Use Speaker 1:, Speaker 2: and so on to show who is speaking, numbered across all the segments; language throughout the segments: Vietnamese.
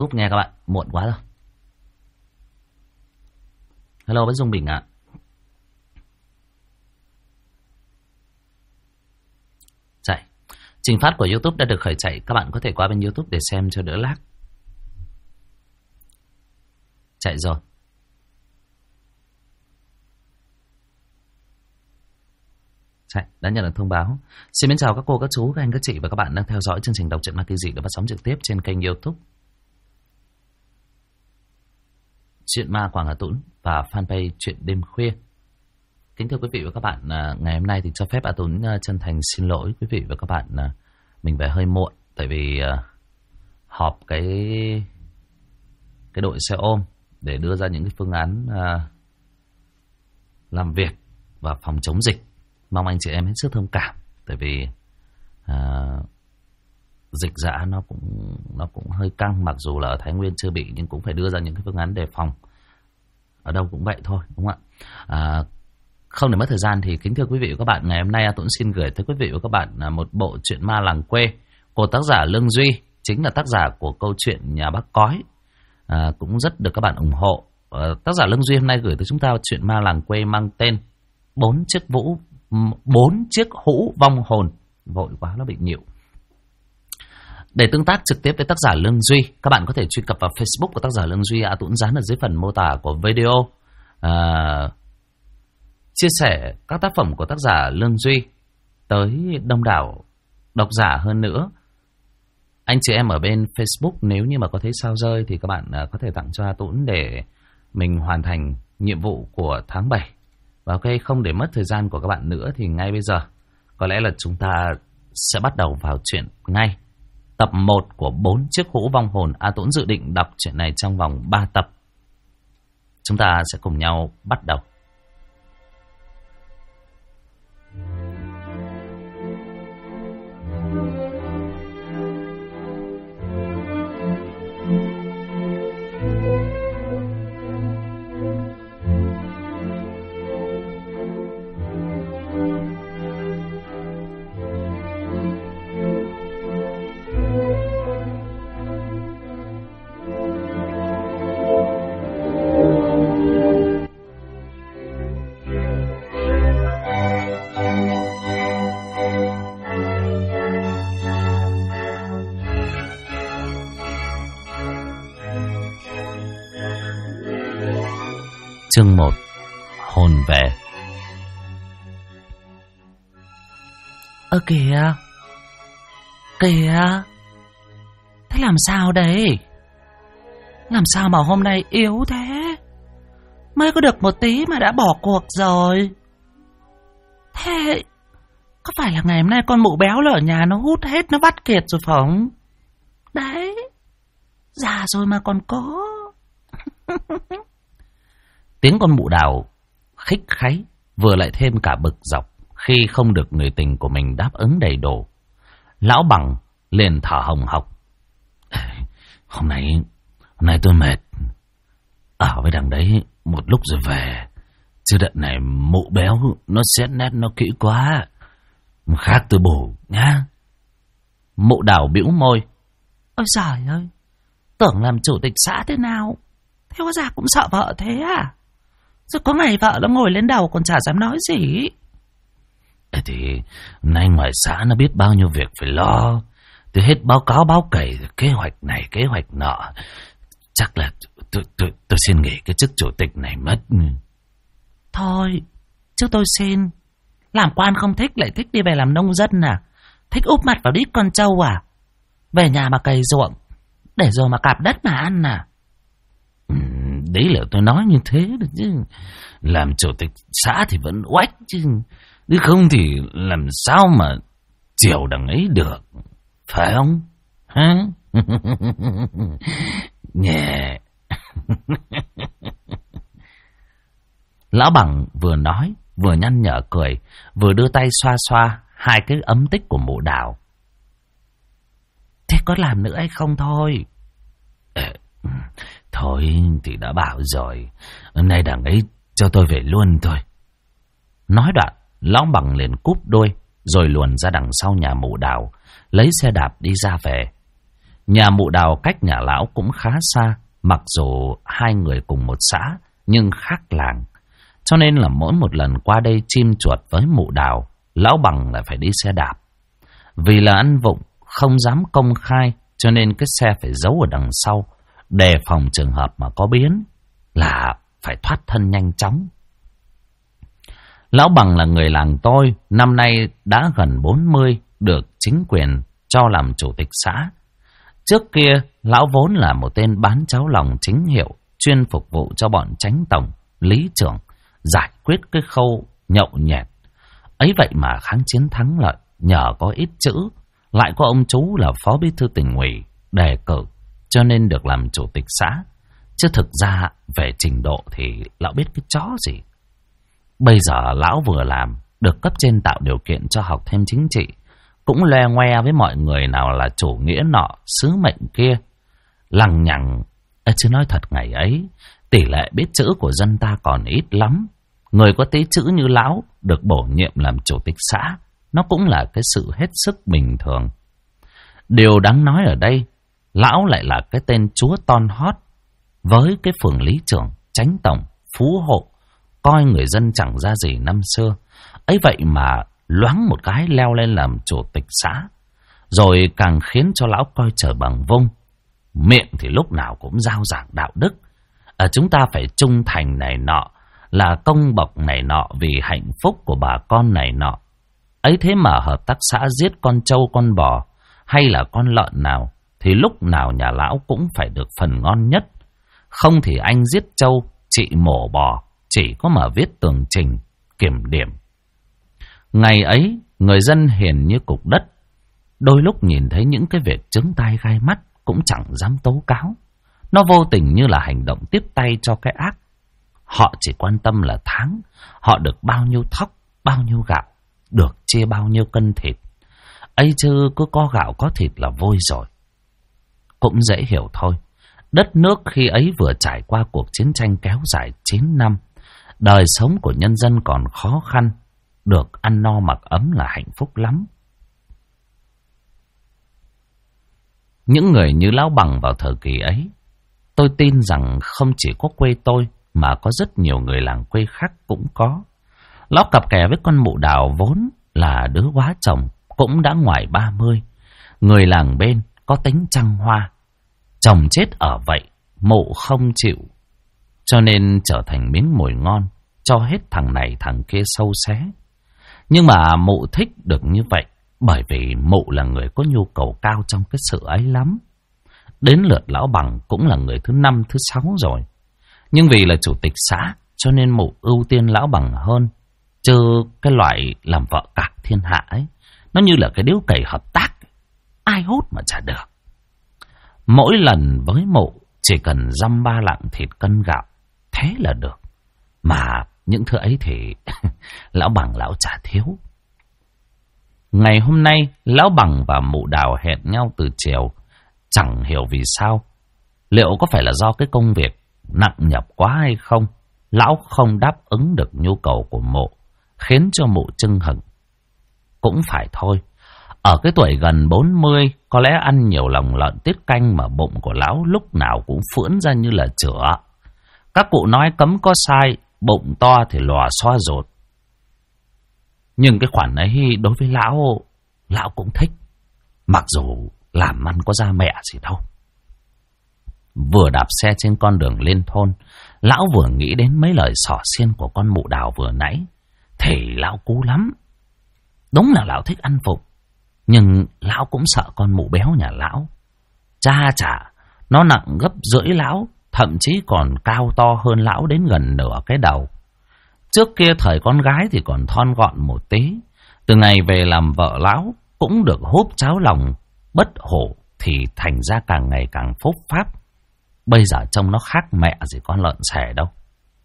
Speaker 1: Giúp nghe các bạn, muộn quá rồi. Hello với Dung Bình ạ. Chạy. Trình phát của YouTube đã được khởi chạy. Các bạn có thể qua bên YouTube để xem cho đỡ lag. Chạy rồi. Chạy, đã nhận được thông báo. Xin mến chào các cô, các chú, các anh, các chị và các bạn đang theo dõi chương trình Đọc truyện ma kỳ dị được phát sóng trực tiếp trên kênh YouTube Chuyện Ma Quảng Hà Tũng và fanpage Chuyện Đêm Khuya. Kính thưa quý vị và các bạn, ngày hôm nay thì cho phép A Tũng chân thành xin lỗi quý vị và các bạn, mình về hơi muộn tại vì họp cái đội xe ôm để đưa ra những cái phương án làm việc và phòng chống dịch. Mong anh chị em hết sức thông cảm, tại vì dịch dã nó cũng hơi căng, mặc dù là ở Thái Nguyên chưa bị nhưng cũng phải đưa ra những cái phương án đề phòng. Ở đâu cũng vậy thôi, đúng không ạ? Không để mất thời gian thì kính thưa quý vị và các bạn, ngày hôm nay tôi xin gửi tới quý vị và các bạn một bộ truyện ma làng quê của tác giả Lương Duy, chính là tác giả của câu chuyện Nhà Bác Cói, cũng rất được các bạn ủng hộ. Tác giả Lương Duy hôm nay gửi tới chúng ta truyện ma làng quê mang tên 4 chiếc hũ vong hồn. Vội quá nó bị nhịu. Để tương tác trực tiếp với tác giả Lương Duy, các bạn có thể truy cập vào Facebook của tác giả Lương Duy. A Tũng dán ở dưới phần mô tả của video. Chia sẻ các tác phẩm của tác giả Lương Duy tới đông đảo độc giả hơn nữa. Anh chị em ở bên Facebook nếu như mà có thấy sao rơi thì các bạn có thể tặng cho A Tũng để mình hoàn thành nhiệm vụ của tháng 7. Và ok, không để mất thời gian của các bạn nữa thì ngay bây giờ có lẽ là chúng ta sẽ bắt đầu vào chuyện ngay. Tập 1 của 4 chiếc hũ vong hồn. A Tũng dự định đọc chuyện này trong vòng 3 tập. Chúng ta sẽ cùng nhau bắt đầu. Chương 1. Hồn về. Kìa. Thế làm sao đây? Làm sao mà hôm nay yếu thế? Mới có được một tí mà đã bỏ cuộc rồi. Thế có phải là ngày hôm nay con mụ béo là ở nhà nó hút hết, nó vắt kiệt rồi phải không? Đấy, già rồi mà còn có. Tiếng con mụ Đào khích kháy vừa lại thêm cả bực dọc khi không được người tình của mình đáp ứng đầy đủ. Lão Bằng liền thở hồng hộc. Hôm nay tôi mệt. Ở với đằng đấy một lúc rồi về. Chứ đợt này mụ béo nó xét nét nó kỹ quá. Khác tôi bổ nhá. Mụ Đào bĩu môi. Ôi giời ơi, tưởng làm chủ tịch xã thế nào, thế hóa ra cũng sợ vợ thế à? Rồi có ngày vợ nó ngồi lên đầu còn chả dám nói gì. Thì nay ngoài xã nó biết bao nhiêu việc phải lo. Tôi hết báo cáo báo cày, kế hoạch này kế hoạch nọ. Chắc là tôi xin nghỉ cái chức chủ tịch này mất. Thôi chứ tôi xin. Làm quan không thích lại thích đi về làm nông dân à? Thích úp mặt vào đít con trâu à? Về nhà mà cày ruộng để rồi mà cạp đất mà ăn à? Đấy là tôi nói như thế được chứ. Làm chủ tịch xã thì vẫn oách chứ. Nếu không thì làm sao mà chiều đằng ấy được. Phải không? Hả? Nhẹ. Lão Bằng vừa nói vừa nhăn nhở cười, vừa đưa tay xoa xoa hai cái ấm tích của mụ Đào. Thế có làm nữa hay không thôi? Thôi thì đã bảo rồi. Hôm nay đằng ấy cho tôi về luôn thôi. Nói đoạn, Lão Bằng liền cúp đuôi rồi luồn ra đằng sau nhà mụ Đào, lấy xe đạp đi ra về. Nhà mụ Đào cách nhà lão cũng khá xa, mặc dù hai người cùng một xã nhưng khác làng. Cho nên là mỗi một lần qua đây chim chuột với mụ Đào, lão Bằng lại phải đi xe đạp. Vì là ăn vụng, không dám công khai, cho nên cái xe phải giấu ở đằng sau, đề phòng trường hợp mà có biến là phải thoát thân nhanh chóng. Lão Bằng là người làng tôi, năm nay đã gần 40, được chính quyền cho làm chủ tịch xã. Trước kia, lão vốn là một tên bán cháo lòng chính hiệu, chuyên phục vụ cho bọn chánh tổng, lý trưởng, giải quyết cái khâu nhậu nhẹt. Ấy vậy mà kháng chiến thắng lợi, nhờ có ít chữ, lại có ông chú là phó bí thư tỉnh ủy đề cử, cho nên được làm chủ tịch xã. Chứ thực ra về trình độ thì lão biết cái chó gì. Bây giờ lão vừa làm, được cấp trên tạo điều kiện cho học thêm chính trị, cũng loe ngoe với mọi người nào là chủ nghĩa nọ, sứ mệnh kia. Lằng nhằng, chứ nói thật ngày ấy, tỷ lệ biết chữ của dân ta còn ít lắm. Người có tí chữ như lão được bổ nhiệm làm chủ tịch xã, nó cũng là cái sự hết sức bình thường. Điều đáng nói ở đây, lão lại là cái tên chúa ton hót với cái phường lý trưởng, chánh tổng, phú hộ, coi người dân chẳng ra gì năm xưa. Ấy vậy mà loáng một cái leo lên làm chủ tịch xã, rồi càng khiến cho lão coi trời bằng vung. Miệng thì lúc nào cũng rao giảng đạo đức, chúng ta phải trung thành này nọ, là công bộc này nọ vì hạnh phúc của bà con này nọ. Ấy thế mà hợp tác xã giết con trâu con bò hay là con lợn nào thì lúc nào nhà lão cũng phải được phần ngon nhất. Không thì anh giết trâu, chị mổ bò, chỉ có mà viết tường trình, kiểm điểm. Ngày ấy, người dân hiền như cục đất. Đôi lúc nhìn thấy những cái việc chướng tai gai mắt cũng chẳng dám tố cáo. Nó vô tình như là hành động tiếp tay cho cái ác. Họ chỉ quan tâm là tháng họ được bao nhiêu thóc, bao nhiêu gạo, được chia bao nhiêu cân thịt. Ấy chứ cứ có gạo có thịt là vui rồi. Cũng dễ hiểu thôi. Đất nước khi ấy vừa trải qua cuộc chiến tranh kéo dài 9 năm. Đời sống của nhân dân còn khó khăn. Được ăn no mặc ấm là hạnh phúc lắm. Những người như lão Bằng vào thời kỳ ấy, tôi tin rằng không chỉ có quê tôi mà có rất nhiều người làng quê khác cũng có. Lão cặp kè với con mụ Đào vốn là đứa quá chồng, cũng đã ngoài 30. Người làng bên có tính trăng hoa. Chồng chết ở vậy, mụ không chịu, cho nên trở thành miếng mồi ngon, cho hết thằng này thằng kia sâu xé. Nhưng mà mụ thích được như vậy, bởi vì mụ là người có nhu cầu cao trong cái sự ấy lắm. Đến lượt lão Bằng cũng là người thứ 5, thứ 6 rồi. Nhưng vì là chủ tịch xã, cho nên mụ ưu tiên lão Bằng hơn. Chứ cái loại làm vợ cả thiên hạ ấy, nó như là cái điếu cày hợp tác, ai hút mà chả được. Mỗi lần với mụ chỉ cần dăm 3 lạng thịt cân gạo, thế là được. Mà những thứ ấy thì lão Bằng lão chả thiếu. Ngày hôm nay, lão Bằng và mụ Đào hẹn nhau từ chiều. Chẳng hiểu vì sao. Liệu có phải là do cái công việc nặng nhọc quá hay không? Lão không đáp ứng được nhu cầu của mụ, khiến cho mụ chưng hửng. Cũng phải thôi. Ở cái tuổi gần 40, có lẽ ăn nhiều lòng lợn tiết canh mà bụng của lão lúc nào cũng phưỡn ra như là chửa. Các cụ nói cấm có sai, bụng to thì lò xoa rột. Nhưng cái khoản ấy đối với lão cũng thích. Mặc dù làm ăn có ra mẹ gì đâu. Vừa đạp xe trên con đường lên thôn, lão vừa nghĩ đến mấy lời xỏ xiên của con mụ Đào vừa nãy. Thì lão cú lắm. Đúng là lão thích ăn vụng, nhưng lão cũng sợ con mụ béo nhà lão. Chả, nó nặng gấp rưỡi lão, thậm chí còn cao to hơn lão đến gần nửa cái đầu. Trước kia thời con gái thì còn thon gọn một tí. Từ ngày về làm vợ lão cũng được húp cháo lòng bất hổ, thì thành ra càng ngày càng phúc pháp. Bây giờ trông nó khác mẹ gì con lợn xẻ đâu.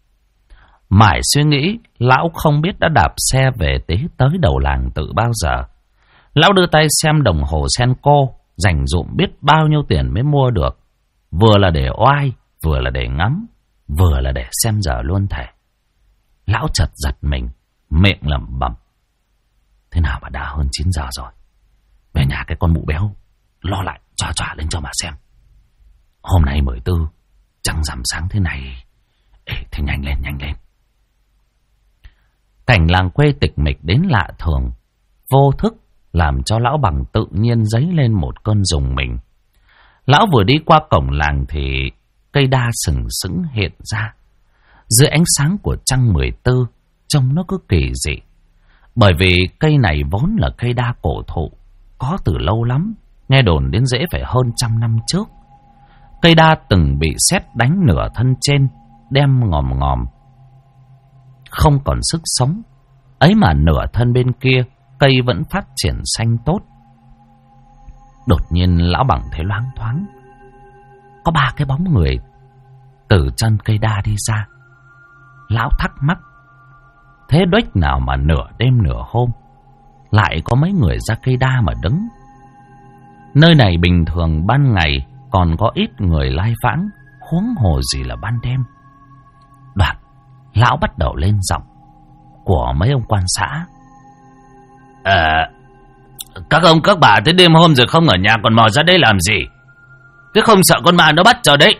Speaker 1: Mãi suy nghĩ, lão không biết đã đạp xe về tới đầu làng từ bao giờ. Lão đưa tay xem đồng hồ Senco, dành dụm biết bao nhiêu tiền mới mua được. Vừa là để oai, vừa là để ngắm, vừa là để xem giờ luôn thể. Lão chợt giật mình, miệng lẩm bẩm. Thế nào mà đã hơn 9 giờ rồi. Về nhà cái con mụ béo lo lại Chòa lên cho mà xem. Hôm nay 14, trăng rằm sáng thế này. Ê, thì nhanh lên. Cảnh làng quê tịch mịch đến lạ thường, vô thức làm cho lão Bằng tự nhiên dấy lên một cơn rùng mình. Lão vừa đi qua cổng làng thì cây đa sừng sững hiện ra. Dưới ánh sáng của trăng 14, trông nó cứ kỳ dị. Bởi vì cây này vốn là cây đa cổ thụ, có từ lâu lắm, nghe đồn đến rễ phải hơn 100 năm trước. Cây đa từng bị sét đánh nửa thân trên, đem ngòm, không còn sức sống. Ấy mà nửa thân bên kia, cây vẫn phát triển xanh tốt. Đột nhiên lão Bằng thấy loáng thoáng, có 3 cái bóng người từ chân cây đa đi ra. Lão thắc mắc, thế đếch nào mà nửa đêm nửa hôm lại có mấy người ra cây đa mà đứng. Nơi này bình thường ban ngày còn có ít người lai vãng, huống hồ gì là ban đêm. Đoạn lão bắt đầu lên giọng của mấy ông quan xã. Các ông các bà tới đêm hôm rồi không ở nhà còn mò ra đây làm gì? Thế không sợ con ma nó bắt cho đấy?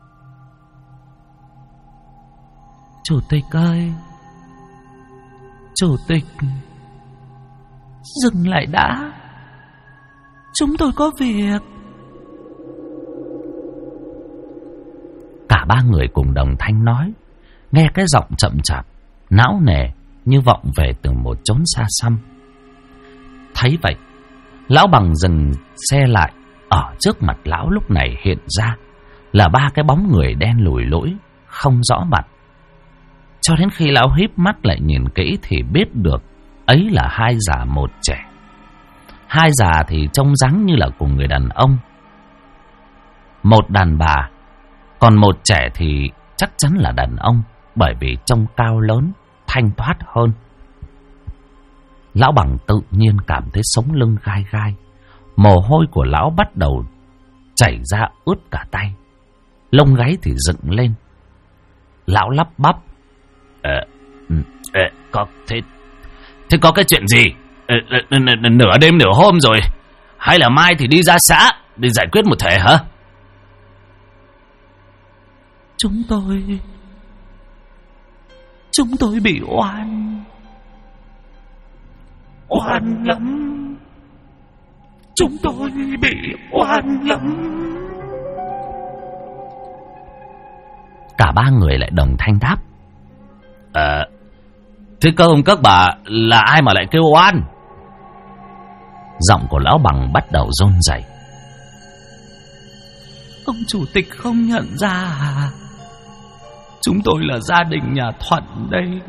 Speaker 2: Chủ tịch ơi, chủ tịch, dừng lại đã, chúng tôi có việc.
Speaker 1: Cả 3 người cùng đồng thanh nói, nghe cái giọng chậm chạp, não nề như vọng về từ một chốn xa xăm. Thấy vậy, lão Bằng dừng xe lại. Ở trước mặt lão lúc này hiện ra là 3 cái bóng người đen lùi lũi, không rõ mặt. Cho đến khi lão híp mắt lại nhìn kỹ thì biết được ấy là 2 già 1 trẻ. 2 già thì trông dáng như là cùng người đàn ông, 1 đàn bà, còn 1 trẻ thì chắc chắn là đàn ông, bởi vì trông cao lớn, thanh thoát hơn. Lão Bằng tự nhiên cảm thấy sống lưng gai gai, mồ hôi của lão bắt đầu chảy ra ướt cả tay, lông gáy thì dựng lên. Lão lắp bắp, thế có cái chuyện gì? Nửa đêm nửa hôm rồi, hay là mai thì đi ra xã để giải quyết một thể hả?
Speaker 2: Chúng tôi bị oan lắm. Chúng tôi bị oan lắm.
Speaker 1: Cả 3 người lại đồng thanh đáp, thế các ông các bà là ai mà lại kêu oan? Giọng của lão Bằng bắt đầu run rẩy.
Speaker 2: Ông chủ tịch không nhận ra à? Chúng tôi là gia đình nhà Thuận đây.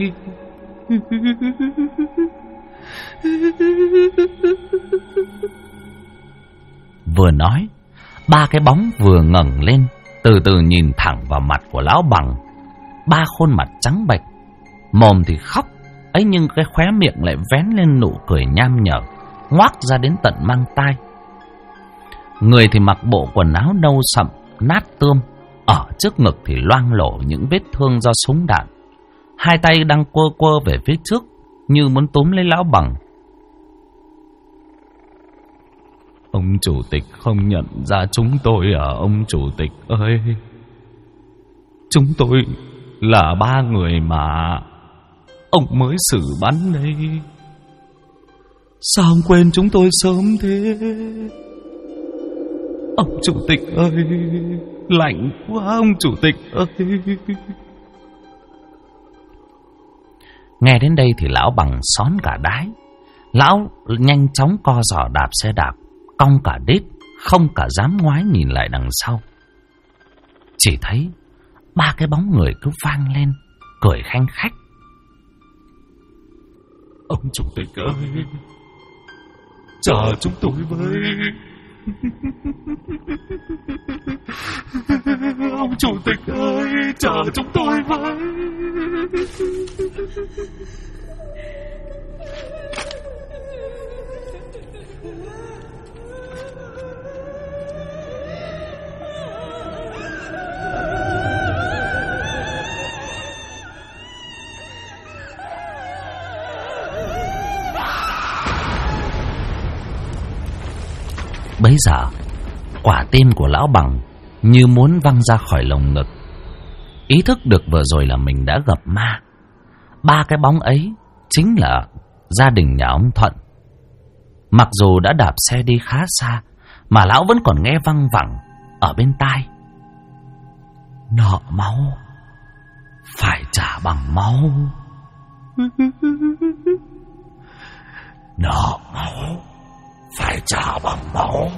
Speaker 1: Vừa nói, 3 cái bóng vừa ngẩng lên, từ từ nhìn thẳng vào mặt của lão Bằng. 3 khuôn mặt trắng bệch, mồm thì khóc, ấy nhưng cái khóe miệng lại vén lên nụ cười nham nhở, ngoác ra đến tận mang tai. Người thì mặc bộ quần áo nâu sậm, nát tươm, ở trước ngực thì loang lổ những vết thương do súng đạn. 2 tay đang quơ quơ về phía trước như muốn túm lấy lão Bằng.
Speaker 2: Ông chủ tịch không nhận ra chúng tôi à ông chủ tịch ơi? Chúng tôi là 3 người mà ông mới xử bắn đây. Sao ông quên chúng tôi sớm thế? Ông chủ tịch ơi, lạnh quá ông chủ tịch ơi.
Speaker 1: Nghe đến đây thì lão Bằng xón cả đái. Lão nhanh chóng co giò đạp xe đạp, cong cả đít, không cả dám ngoái nhìn lại đằng sau. Chỉ thấy 3 cái bóng người cứ vang lên, cười khanh khách.
Speaker 2: Ông chủ tịch ơi, chờ chúng tôi với. Ông chủ tịch ơi, chờ chúng tôi với.
Speaker 1: Bấy giờ Quả tim của lão Bằng như muốn văng ra khỏi lồng ngực. Ý thức được vừa rồi là mình đã gặp ma. 3 cái bóng ấy chính là gia đình nhà ông Thuận. Mặc dù đã đạp xe đi khá xa mà lão vẫn còn nghe văng vẳng ở bên tai. Nợ máu phải trả bằng máu. Nợ máu phải trả bằng máu.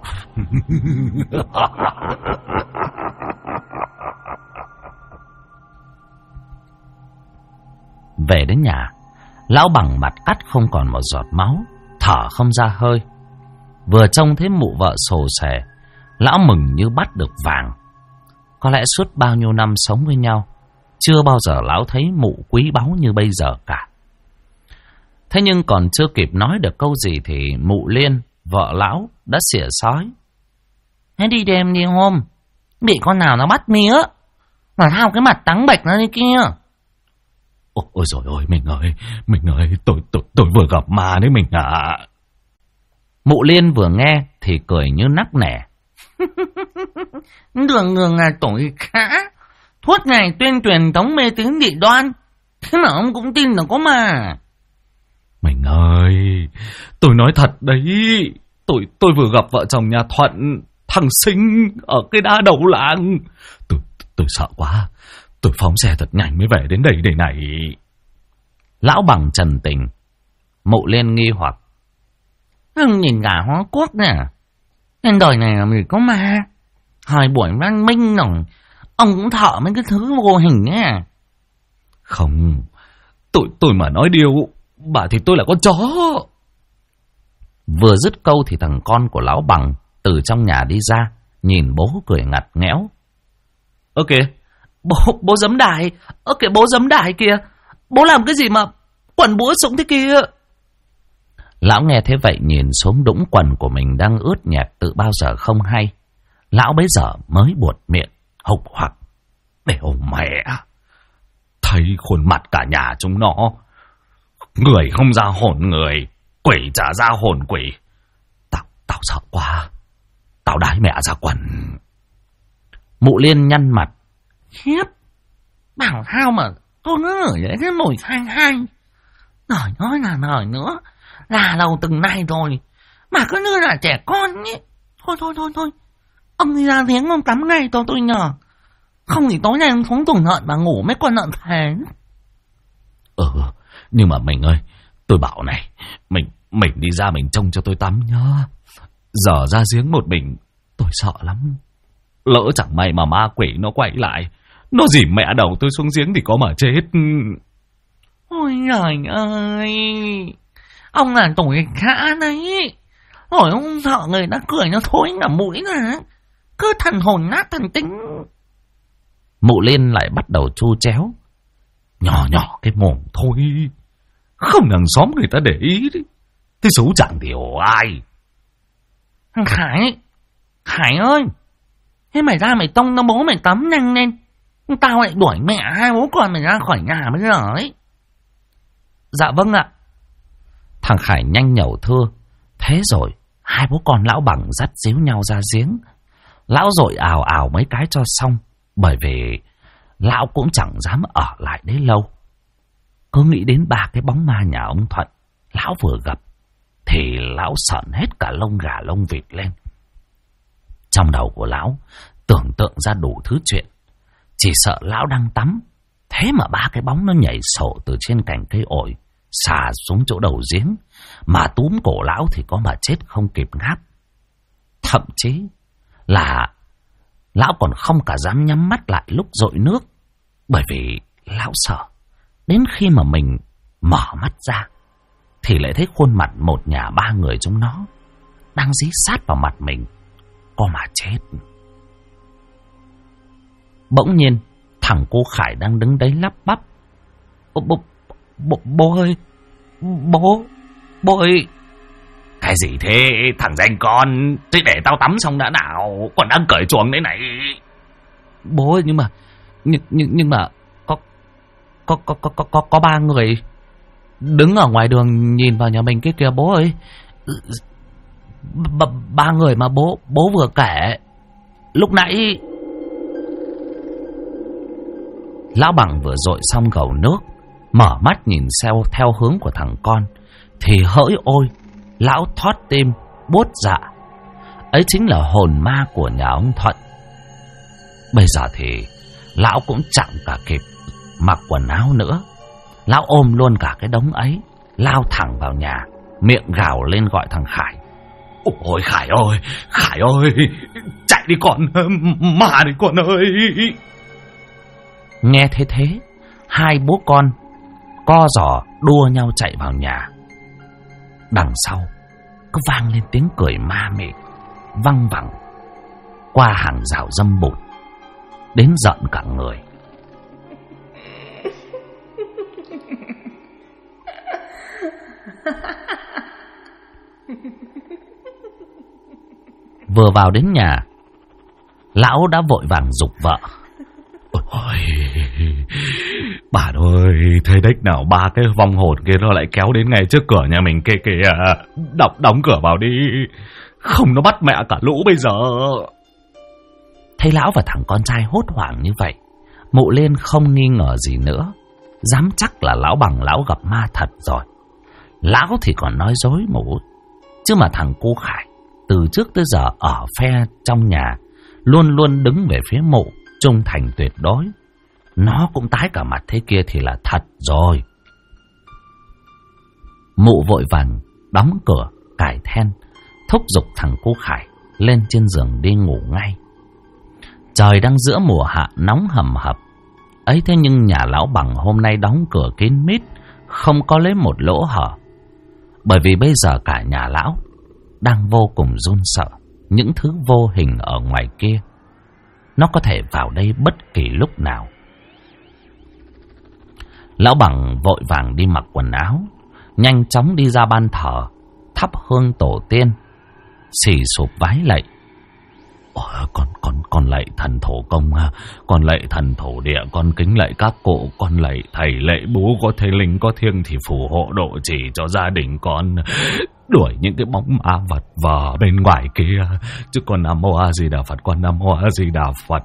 Speaker 1: Về đến nhà, lão Bằng mặt cắt không còn một giọt máu, thở không ra hơi. Vừa trông thấy mụ vợ xồ xề, lão mừng như bắt được vàng. Có lẽ suốt bao nhiêu năm sống với nhau, chưa bao giờ lão thấy mụ quý báu như bây giờ cả. Thế nhưng còn chưa kịp nói được câu gì thì mụ Liên, vợ lão, đã xỉa xói. Thế đi đêm đi hôm, bị con nào nó bắt mía, mà thao cái mặt trắng bệch nó đi kia.
Speaker 2: Ôi trời ơi, mình ơi, tôi vừa gặp ma đấy mình ạ.
Speaker 1: Mụ Liên vừa nghe thì cười như nắc nẻ. Đường ngường là tội khá, suốt ngày tuyên truyền tống mê tín dị đoan, thế mà ông cũng tin là có ma.
Speaker 2: Mình ơi, tôi nói thật đấy, tôi vừa gặp vợ chồng nhà Thuận, thằng Sinh ở cái đá đầu làng. Tôi sợ quá, tôi phóng xe thật nhanh mới về đến đây này.
Speaker 1: Lão Bằng trần tình. Mụ Liên nghi hoặc. Ông nhìn gà hóa quốc nè, trên đời này là mình có ma. Thời buổi văn minh rồi, ông cũng thợ mấy cái thứ vô hình ấy.
Speaker 2: Không, tôi mà nói điều, bà thì tôi là con chó.
Speaker 1: Vừa dứt câu thì thằng con của lão Bằng từ trong nhà đi ra, nhìn bố cười ngặt nghẽo. Ơ kìa, bố giấm đài, bố giấm đài kìa, bố làm cái gì mà quần búa súng thế kia. Lão nghe thế vậy nhìn xuống đũng quần của mình đang ướt nhẹp từ bao giờ không hay. Lão bấy giờ mới buột miệng, hộc hoặc. Đều mẹ, thấy khuôn mặt cả nhà chúng nó. Người không ra hồn người, quỷ chả ra hồn quỷ. Tao sợ quá, tao đái mẹ ra quần. Mụ Liên nhăn mặt. Khiếp, bảo sao mà tôi cứ ngửi thấy cái mùi hang hang. Nói là nói nữa, là lâu từng nay rồi, mà cứ như là trẻ con ấy. Thôi, ông đi ra giếng ông tắm ngay cho tôi nhờ. Không thì tối nay ông xuống tùng hận mà ngủ mấy con lợn thề. Nhưng mà mình ơi, tôi bảo này, mình đi ra mình trông cho tôi tắm nhá. Giờ ra giếng một mình, tôi sợ lắm. Lỡ chẳng may mà ma quỷ nó quay lại, nó dìm mẹ đầu tôi xuống giếng thì có mà chết. Ôi trời ơi, ông là tuổi khá đấy. Rồi ông sợ người ta cười nó thối cả mũi nè, cứ thần hồn nát thần tính. Mụ Liên lại bắt đầu chu chéo. Nhỏ cái mồm thôi, không thằng xóm người ta để ý đấy. Thế xấu chẳng điều ai. Thằng Khải ơi, thế mày ra mày tông nó bố mày tắm nhanh lên, tao lại đuổi mẹ hai bố con mày ra khỏi nhà bây giờ ấy. Dạ vâng ạ. Thằng Khải nhanh nhẩu thưa. Thế rồi hai bố con lão Bằng dắt díu nhau ra giếng. Lão dội ào mấy cái cho xong, bởi vì lão cũng chẳng dám ở lại đấy lâu. Cứ nghĩ đến 3 cái bóng ma nhà ông Thuận lão vừa gặp thì lão sợn hết cả lông gà lông vịt lên. Trong đầu của lão tưởng tượng ra đủ thứ chuyện. Chỉ sợ lão đang tắm, thế mà 3 cái bóng nó nhảy sổ từ trên cành cây ổi xà xuống chỗ đầu giếng, mà túm cổ lão thì có mà chết không kịp ngáp. Thậm chí là lão còn không cả dám nhắm mắt lại lúc dội nước, bởi vì lão sợ đến khi mà mình mở mắt ra thì lại thấy khuôn mặt một nhà 3 người chúng nó đang dí sát vào mặt mình, có mà chết. Bỗng nhiên thằng cô Khải đang đứng đấy lắp bắp. Bố ơi, bố ơi. Cái gì thế thằng danh con, thế để tao tắm xong đã nào, còn đang cởi chuồng đấy này. Bố ơi, nhưng mà có 3 người đứng ở ngoài đường nhìn vào nhà mình kia kìa bố ơi. Ba người mà bố vừa kể lúc nãy. Lão Bằng vừa dội xong gầu nước, mở mắt nhìn theo hướng của thằng con, thì hỡi ôi, lão thót tim buốt dạ. Ấy chính là hồn ma của nhà ông Thuận. Bây giờ thì lão cũng chẳng cả kịp mặc quần áo nữa. Lão ôm luôn cả cái đống ấy, lao thẳng vào nhà, miệng gào lên gọi thằng Khải.
Speaker 2: Ôi Khải ơi, chạy đi con, mà đi con ơi.
Speaker 1: Nghe thế, hai bố con co giò đua nhau chạy vào nhà. Đằng sau cứ vang lên tiếng cười ma mị văng vẳng qua hàng rào râm bụt, đến giận cả người. Vừa vào đến nhà, lão đã vội vàng giục vợ.
Speaker 2: Ôi, bà ơi, thấy đếch nào ba cái vong hồn kia nó lại kéo đến ngay trước cửa nhà mình kìa. Đóng cửa vào đi, không nó bắt mẹ cả lũ bây giờ.
Speaker 1: Thấy lão và thằng con trai hốt hoảng như vậy, Mụ Liên không nghi ngờ gì nữa, dám chắc là lão Bằng lão gặp ma thật rồi. Lão thì còn nói dối Mụ, chứ mà thằng cu Khải từ trước tới giờ ở phe trong nhà, luôn luôn đứng về phía Mụ, trung thành tuyệt đối. Nó cũng tái cả mặt thế kia thì là thật rồi. Mụ vội vàng đóng cửa, cài then, thúc giục thằng cu Khải lên trên giường đi ngủ ngay. Trời đang giữa mùa hạ nóng hầm hập ấy, thế nhưng nhà lão Bằng hôm nay đóng cửa kín mít, không có lấy một lỗ hở. Bởi vì bây giờ cả nhà lão đang vô cùng run sợ những thứ vô hình ở ngoài kia. Nó có thể vào đây bất kỳ lúc nào. Lão Bằng vội vàng đi mặc quần áo, nhanh chóng đi ra ban thờ, thắp hương tổ tiên, xì sụp vái lạy. Con lạy thần thổ công, con lạy thần thổ địa, con kính lạy các cụ, con lạy thầy lạy bố, có thầy linh có thiêng thì phù hộ độ trì cho gia đình con, đuổi những cái bóng ma vật vào bên ngoài kia. Chứ con Nam Mô A Di Đà Phật, con Nam Mô A Di Đà Phật.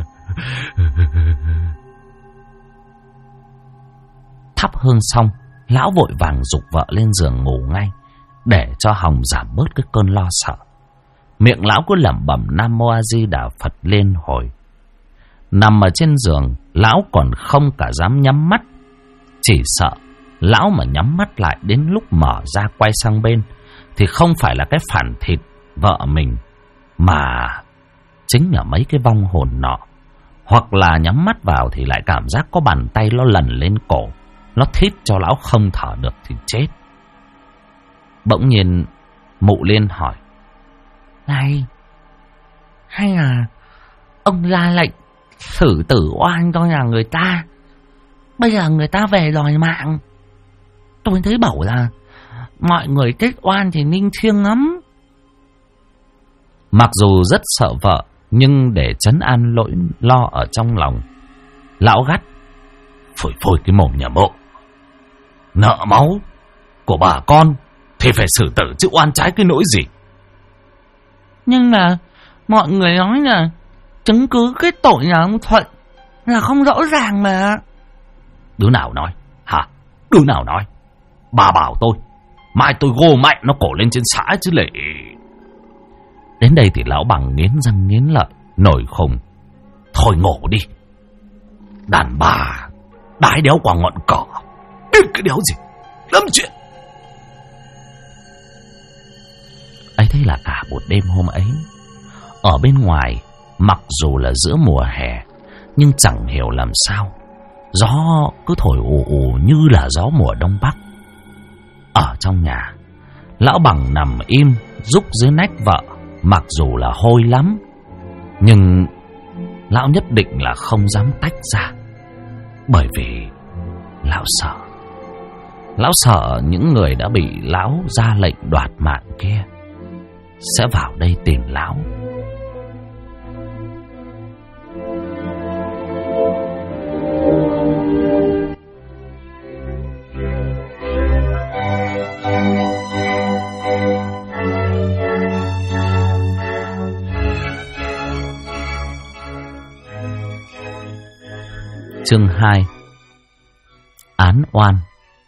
Speaker 1: Thắp hương xong, lão vội vàng giục vợ lên giường ngủ ngay, để cho Hồng giảm bớt cái cơn lo sợ. Miệng lão cứ lẩm bẩm Nam Mô A Di Đà Phật liên hồi. Nằm ở trên giường, lão còn không cả dám nhắm mắt, chỉ sợ lão mà nhắm mắt lại đến lúc mở ra quay sang bên thì không phải là cái phản thịt vợ mình, mà chính là mấy cái vong hồn nọ. Hoặc là nhắm mắt vào thì lại cảm giác có bàn tay nó lần lên cổ, nó thít cho lão không thở được thì chết. Bỗng nhiên Mụ Liên hỏi: "Này, hay là ông ra lệnh xử tử oan cho nhà người ta? Bây giờ người ta về đòi mạng, tôi thấy bảo là mọi người kết oan thì ninh thiêng lắm." Mặc dù rất sợ vợ, nhưng để trấn an nỗi lo ở trong lòng, lão gắt: Phổi cái mồm nhà Mộ, nợ máu của bà con thì phải xử tử, chứ oan trái cái nỗi gì. Nhưng mà mọi người nói là chứng cứ cái tội nhà ông Thuận là không rõ ràng mà. Đứa nào nói? Hả? Đứa nào nói? Bà bảo tôi, mai tôi gô mạnh nó cổ lên trên xã chứ lệ. Đến đây thì lão Bằng nghiến răng nghiến lợi, nổi khùng: Thôi ngủ đi, đàn bà đái đéo qua ngọn cỏ, biết cái đéo gì, lắm chuyện. Ấy thế là cả một đêm hôm ấy, ở bên ngoài mặc dù là giữa mùa hè, nhưng chẳng hiểu làm sao gió cứ thổi ù ù như là gió mùa đông bắc. Ở trong nhà, lão Bằng nằm im rúc dưới nách vợ, mặc dù là hôi lắm, nhưng lão nhất định là không dám tách ra, bởi vì lão sợ những người đã bị lão ra lệnh đoạt mạng kia sẽ vào đây tìm lão. Chương 2: Án oan.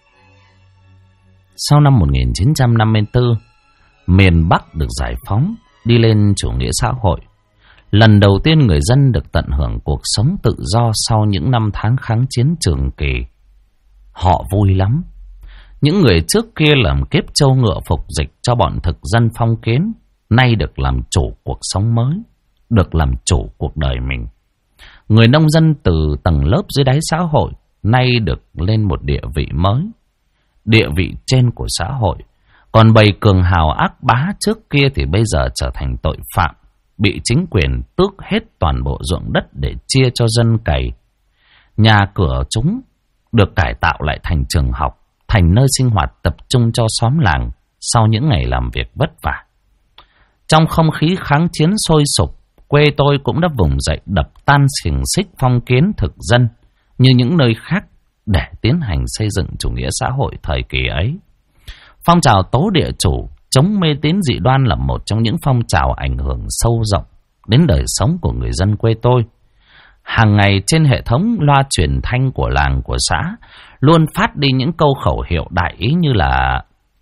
Speaker 1: Sau năm 1954, miền Bắc được giải phóng, đi lên chủ nghĩa xã hội. Lần đầu tiên người dân được tận hưởng cuộc sống tự do sau những năm tháng kháng chiến trường kỳ. Họ vui lắm. Những người trước kia làm kiếp trâu ngựa phục dịch cho bọn thực dân phong kiến, nay được làm chủ cuộc sống mới, được làm chủ cuộc đời mình. Người nông dân từ tầng lớp dưới đáy xã hội nay được lên một địa vị mới, địa vị trên của xã hội. Còn bầy cường hào ác bá trước kia thì bây giờ trở thành tội phạm, bị chính quyền tước hết toàn bộ ruộng đất để chia cho dân cày. Nhà cửa chúng được cải tạo lại thành trường học, thành nơi sinh hoạt tập trung cho xóm làng sau những ngày làm việc vất vả. Trong không khí kháng chiến sôi sục, quê tôi cũng đã vùng dậy đập tan xiềng xích phong kiến thực dân như những nơi khác để tiến hành xây dựng chủ nghĩa xã hội thời kỳ ấy. Phong trào tố địa chủ, chống mê tín dị đoan là một trong những phong trào ảnh hưởng sâu rộng đến đời sống của người dân quê tôi. Hàng ngày trên hệ thống loa truyền thanh của làng của xã luôn phát đi những câu khẩu hiệu đại ý như là: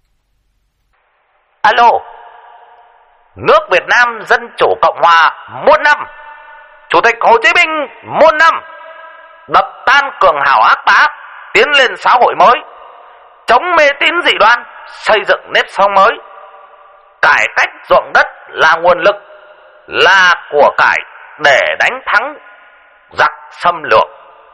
Speaker 3: Alo, nước Việt Nam Dân Chủ Cộng Hòa muôn năm, Chủ tịch Hồ Chí Minh muôn năm, đập tan cường hào ác bá, tiến lên xã hội mới, chống mê tín dị đoan, xây dựng nếp sống mới, cải cách ruộng đất là nguồn lực, là của cải để đánh thắng giặc xâm lược.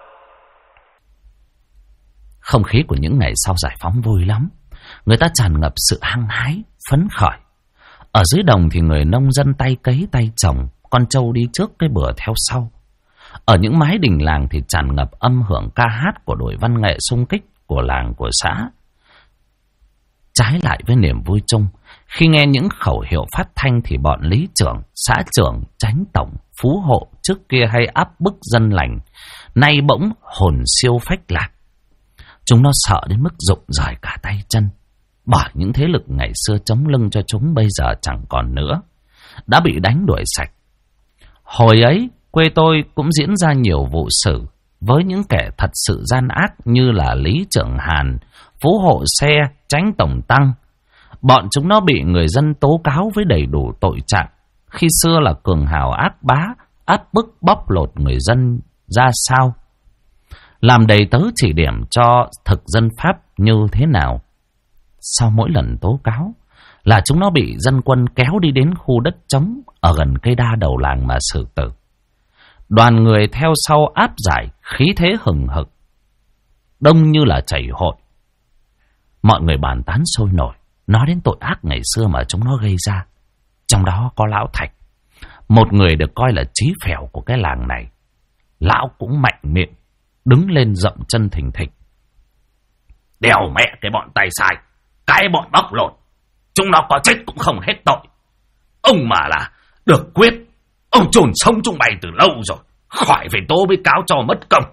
Speaker 1: Không khí của những ngày sau giải phóng vui lắm. Người ta tràn ngập sự hăng hái, phấn khởi. Ở dưới đồng thì người nông dân tay cấy tay trồng, con trâu đi trước cái bừa theo sau. Ở những mái đình làng thì tràn ngập âm hưởng ca hát của đội văn nghệ xung kích của làng của xã. Trái lại với niềm vui chung, khi nghe những khẩu hiệu phát thanh thì bọn lý trưởng, xã trưởng, chánh tổng, phú hộ trước kia hay áp bức dân lành, nay bỗng hồn siêu phách lạc. Chúng nó sợ đến mức rụng rời cả tay chân, bởi những thế lực ngày xưa chống lưng cho chúng bây giờ chẳng còn nữa, đã bị đánh đuổi sạch. Hồi ấy, quê tôi cũng diễn ra nhiều vụ xử với những kẻ thật sự gian ác như là Lý Trưởng Hàn, Phú Hộ Xe, Chánh Tổng Tăng. Bọn chúng nó bị người dân tố cáo với đầy đủ tội trạng. Khi xưa là cường hào ác bá, áp bức bóc lột người dân ra sao, làm đầy tớ chỉ điểm cho thực dân Pháp như thế nào. Sau mỗi lần tố cáo là chúng nó bị dân quân kéo đi đến khu đất trống ở gần cây đa đầu làng mà xử tử. Đoàn người theo sau áp giải, khí thế hừng hực, đông như là chảy hội. Mọi người bàn tán sôi nổi, nói đến tội ác ngày xưa mà chúng nó gây ra. Trong đó có Lão Thạch, một người được coi là chí phèo của cái làng này. Lão cũng mạnh miệng, đứng lên dậm chân thình thịch: Đèo mẹ cái bọn tay sai, cái bọn bóc lột, chúng nó có chết cũng không hết tội. Ông mà là được quyết, ông chôn sống chúng mày từ lâu rồi, khỏi phải tố với cáo cho mất công.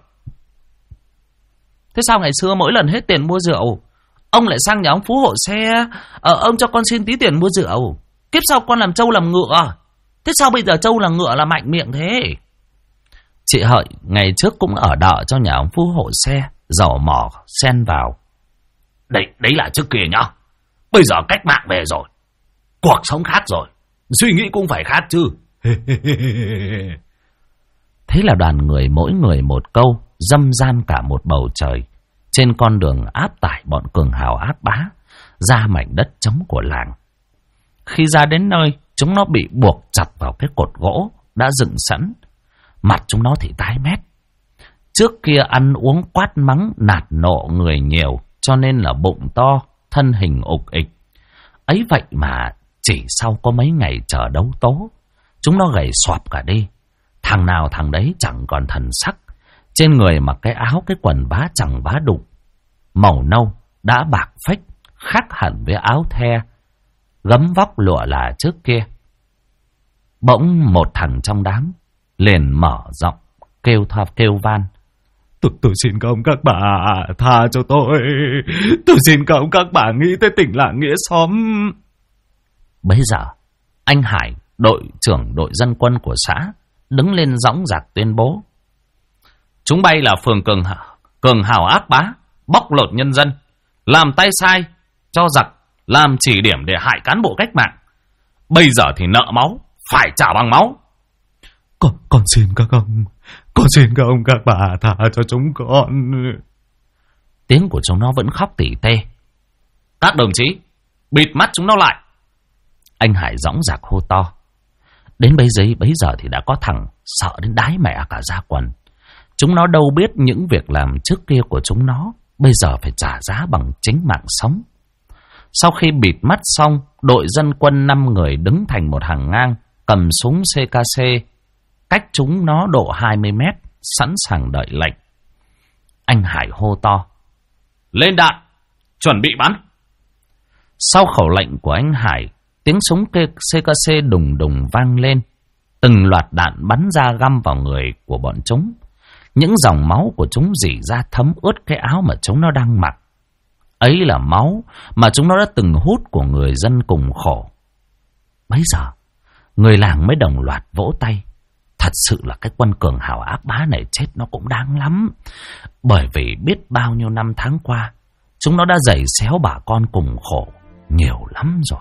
Speaker 2: Thế sao ngày xưa mỗi lần hết tiền mua rượu, ông lại sang nhà ông Phú Hộ Xe, ông cho con xin tí tiền mua rượu? Kiếp sau con làm trâu làm ngựa, thế sao bây giờ trâu làm ngựa là mạnh miệng thế?
Speaker 1: Chị Hợi ngày trước cũng ở đợ cho nhà ông Phú Hộ Xe, dầu mỏ xen vào:
Speaker 3: Đấy là trước kia nhá, bây giờ cách mạng về rồi, cuộc sống khác rồi, suy nghĩ cũng phải khác chứ.
Speaker 1: Thế là đoàn người mỗi người một câu, dâm gian cả một bầu trời, trên con đường áp tải bọn cường hào ác bá ra mảnh đất trống của làng. Khi ra đến nơi, chúng nó bị buộc chặt vào cái cột gỗ đã dựng sẵn. Mặt chúng nó thì tái mét. Trước kia ăn uống quát mắng nạt nộ người nhiều, cho nên là bụng to, thân hình ục ịch. Ấy vậy mà chỉ sau có mấy ngày chờ đấu tố, chúng nó gầy xoạp cả đi. Thằng nào thằng đấy chẳng còn thần sắc. Trên người mặc cái áo cái quần vá chẳng vá đụng, màu nâu đã bạc phách, khác hẳn với áo the gấm vóc lụa là trước kia. Bỗng một thằng trong đám liền mở giọng kêu van:
Speaker 2: Tôi xin các ông các bà tha cho tôi. Tôi xin các ông các bà nghĩ tới tình làng nghĩa xóm.
Speaker 1: Bây giờ anh Hải, đội trưởng đội dân quân của xã, đứng lên dõng dạc tuyên bố: Chúng bay là phường cường hào ác bá, bóc lột nhân dân, làm tay sai cho giặc, làm chỉ điểm để hại cán bộ cách mạng. Bây giờ thì nợ máu, phải trả bằng máu.
Speaker 2: Con xin các ông, con xin các ông các bà tha cho chúng con.
Speaker 1: Tiếng của chúng nó vẫn khóc tỉ tê. Các đồng chí, bịt mắt chúng nó lại. Anh Hải dõng dạc hô to. Đến bấy giờ thì đã có thằng sợ đến đái mẹ cả da quần. Chúng nó đâu biết những việc làm trước kia của chúng nó bây giờ phải trả giá bằng chính mạng sống. Sau khi bịt mắt xong, đội dân quân 5 người đứng thành một hàng ngang, cầm súng CKC, cách chúng nó độ 20 mét, sẵn sàng đợi lệnh. Anh Hải hô to. Lên đạn, chuẩn bị bắn. Sau khẩu lệnh của anh Hải, tiếng súng CKC đùng đùng vang lên. Từng loạt đạn bắn ra găm vào người của bọn chúng. Những dòng máu của chúng rỉ ra thấm ướt cái áo mà chúng nó đang mặc. Ấy là máu mà chúng nó đã từng hút của người dân cùng khổ. Bấy giờ, người làng mới đồng loạt vỗ tay. Thật sự là cái quân cường hào ác bá này chết nó cũng đáng lắm. Bởi vì biết bao nhiêu năm tháng qua, chúng nó đã giày xéo bà con cùng khổ nhiều lắm rồi.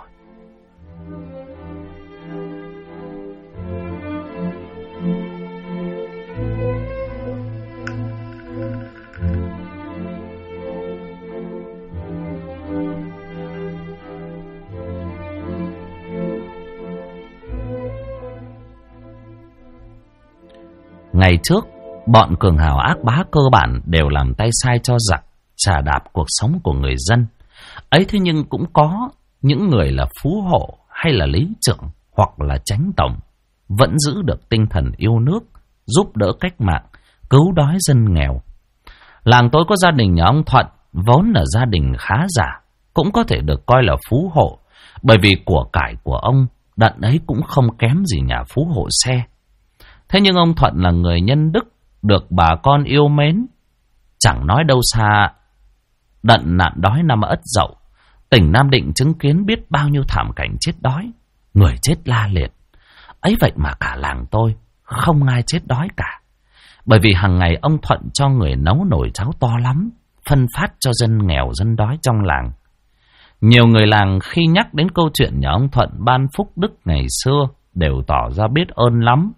Speaker 1: Ngày trước, bọn cường hào ác bá cơ bản đều làm tay sai cho giặc, chà đạp cuộc sống của người dân. Ấy thế nhưng cũng có những người là phú hộ hay là lý trưởng hoặc là chánh tổng vẫn giữ được tinh thần yêu nước, giúp đỡ cách mạng, cứu đói dân nghèo. Làng tôi có gia đình nhà ông Thuận, vốn là gia đình khá giả, cũng có thể được coi là phú hộ, bởi vì của cải của ông đận ấy cũng không kém gì nhà phú hộ xe. Thế nhưng ông Thuận là người nhân đức, được bà con yêu mến. Chẳng nói đâu xa, đận nạn đói năm Ất Dậu, tỉnh Nam Định chứng kiến biết bao nhiêu thảm cảnh chết đói, người chết la liệt. Ấy vậy mà cả làng tôi không ai chết đói cả. Bởi vì hàng ngày ông Thuận cho người nấu nồi cháo to lắm, phân phát cho dân nghèo dân đói trong làng. Nhiều người làng khi nhắc đến câu chuyện nhà ông Thuận ban phúc đức ngày xưa đều tỏ ra biết ơn lắm.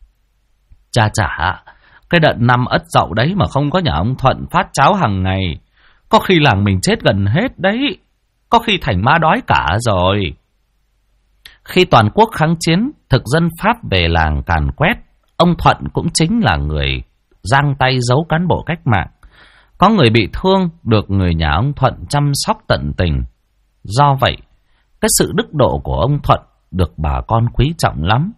Speaker 1: Chả, cái đợt năm Ất Dậu đấy mà không có nhà ông Thuận phát cháo hàng ngày, có khi làng mình chết gần hết đấy, có khi thành ma đói cả rồi. Khi toàn quốc kháng chiến, thực dân Pháp về làng càn quét, ông Thuận cũng chính là người giang tay giấu cán bộ cách mạng. Có người bị thương được người nhà ông Thuận chăm sóc tận tình. Do vậy, cái sự đức độ của ông Thuận được bà con quý trọng lắm.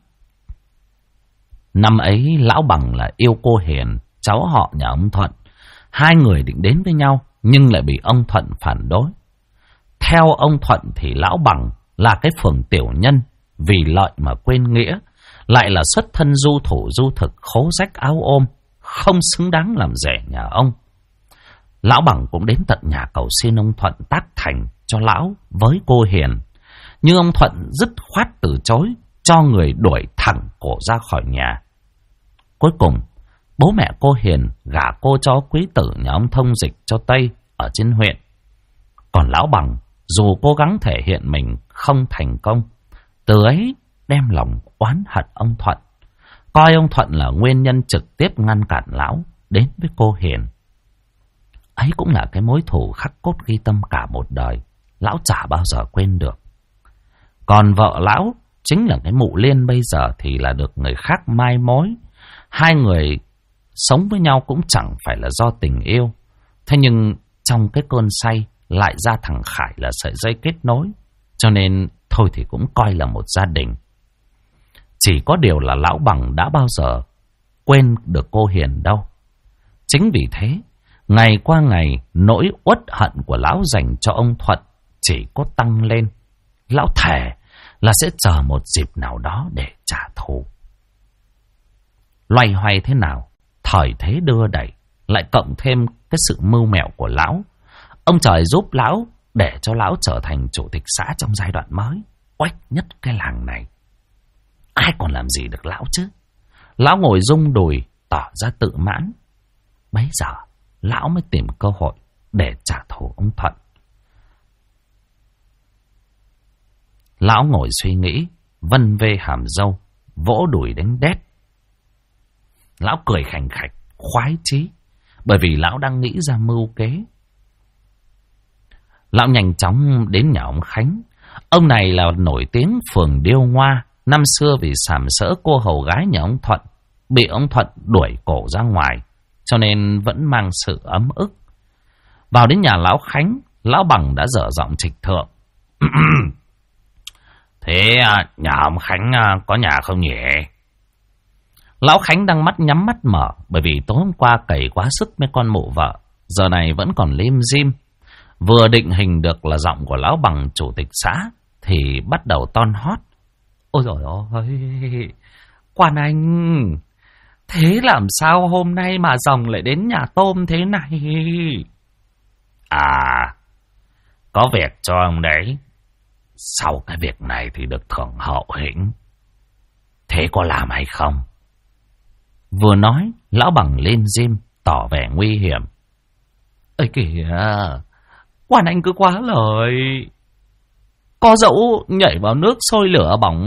Speaker 1: Năm ấy lão Bằng là yêu cô Hiền, cháu họ nhà ông Thuận. Hai người định đến với nhau nhưng lại bị ông Thuận phản đối. Theo ông Thuận thì lão Bằng là cái phường tiểu nhân, vì lợi mà quên nghĩa, lại là xuất thân du thủ du thực, khố rách áo ôm, không xứng đáng làm rể nhà ông. Lão Bằng cũng đến tận nhà cầu xin ông Thuận tác thành cho lão với cô Hiền, nhưng ông Thuận dứt khoát từ chối, cho người đuổi thẳng cổ ra khỏi nhà. Cuối cùng, bố mẹ cô Hiền gả cô cho quý tử nhà ông Thông Dịch cho Tây ở trên huyện. Còn lão Bằng dù cố gắng thể hiện mình không thành công, từ ấy đem lòng oán hận ông Thuận, coi ông Thuận là nguyên nhân trực tiếp ngăn cản lão đến với cô Hiền. Ấy cũng là cái mối thù khắc cốt ghi tâm cả một đời, lão chả bao giờ quên được. Còn vợ lão chính là cái mụ Liên bây giờ thì là được người khác mai mối. Hai người sống với nhau cũng chẳng phải là do tình yêu. Thế nhưng trong cái cơn say lại ra thằng Khải là sợi dây kết nối. Cho nên thôi thì cũng coi là một gia đình. Chỉ có điều là lão Bằng đã bao giờ quên được cô Hiền đâu. Chính vì thế, ngày qua ngày nỗi uất hận của lão dành cho ông Thuận chỉ có tăng lên. Lão thề là sẽ chờ một dịp nào đó để trả thù. Loay hoay thế nào, thời thế đưa đẩy, lại cộng thêm cái sự mưu mẹo của lão. Ông trời giúp lão để cho lão trở thành chủ tịch xã trong giai đoạn mới, oách nhất cái làng này. Ai còn làm gì được lão chứ? Lão ngồi rung đùi, tỏ ra tự mãn. Bấy giờ lão mới tìm cơ hội để trả thù ông Thuận. Lão ngồi suy nghĩ, vân vê hàm râu, vỗ đùi đánh đét. Lão cười khành khạch, khoái chí, bởi vì lão đang nghĩ ra mưu kế. Lão nhanh chóng đến nhà ông Khánh. Ông này là nổi tiếng phường Điêu Ngoa. Năm xưa vì sàm sỡ cô hầu gái nhà ông Thuận, bị ông Thuận đuổi cổ ra ngoài, cho nên vẫn mang sự ấm ức. Vào đến nhà lão Khánh, lão Bằng đã dở giọng trịch thượng. Thế nhà ông Khánh có nhà không nhỉ? Lão Khánh đang mắt nhắm mắt mở, bởi vì tối hôm qua cày quá sức với con mụ vợ, giờ này vẫn còn lim dim. Vừa định hình được là giọng của lão Bằng chủ tịch xã thì bắt đầu ton hót. Ôi dồi ôi, quan anh, thế làm sao hôm nay mà dòng lại đến nhà tôm thế này?
Speaker 3: À, có việc cho ông đấy. Sau cái việc này thì được thưởng hậu hĩnh. Thế có làm hay không?
Speaker 1: Vừa nói, lão Bằng lên diêm, tỏ vẻ nguy hiểm.
Speaker 2: Ây kìa, quan anh cứ quá lời. Có dẫu nhảy vào nước sôi lửa bỏng.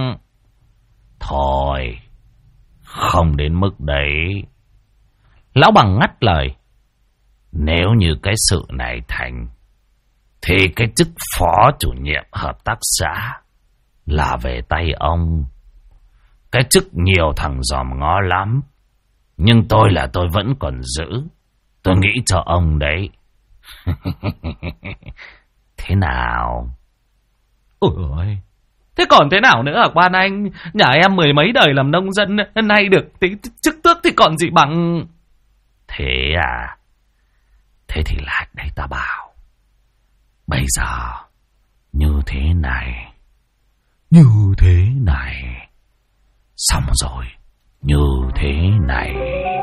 Speaker 3: Thôi, không đến mức đấy.
Speaker 1: Lão Bằng ngắt lời.
Speaker 3: Nếu như cái sự này thành, thì cái chức phó chủ nhiệm hợp tác xã là về tay ông. Cái chức nhiều thằng dòm ngó lắm, nhưng tôi vẫn còn giữ. Tôi nghĩ cho ông đấy. Thế nào?
Speaker 2: Ôi, thế còn thế nào nữa hả quan anh? Nhà em mười mấy đời làm nông dân, nay được tí chức tước thì còn gì bằng.
Speaker 3: Thế à? Thế thì lại đây ta bảo. Bây giờ như thế này, xong rồi như thế này.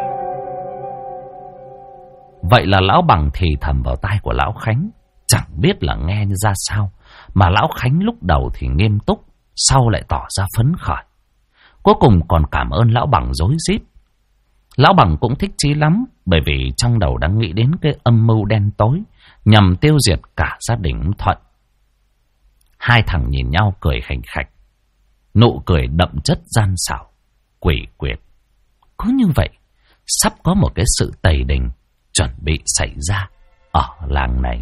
Speaker 1: Vậy là lão Bằng thì thầm vào tai của lão Khánh, chẳng biết là nghe ra sao, mà lão Khánh lúc đầu thì nghiêm túc, sau lại tỏ ra phấn khởi. Cuối cùng còn cảm ơn lão Bằng rối rít. Lão Bằng cũng thích chí lắm, bởi vì trong đầu đang nghĩ đến cái âm mưu đen tối nhằm tiêu diệt cả gia đình ông Thuận. Hai thằng nhìn nhau cười khành khạch, nụ cười đậm chất gian xảo, quỷ quyệt. Cứ như vậy, sắp có một cái sự tày đình chuẩn bị xảy ra ở làng này.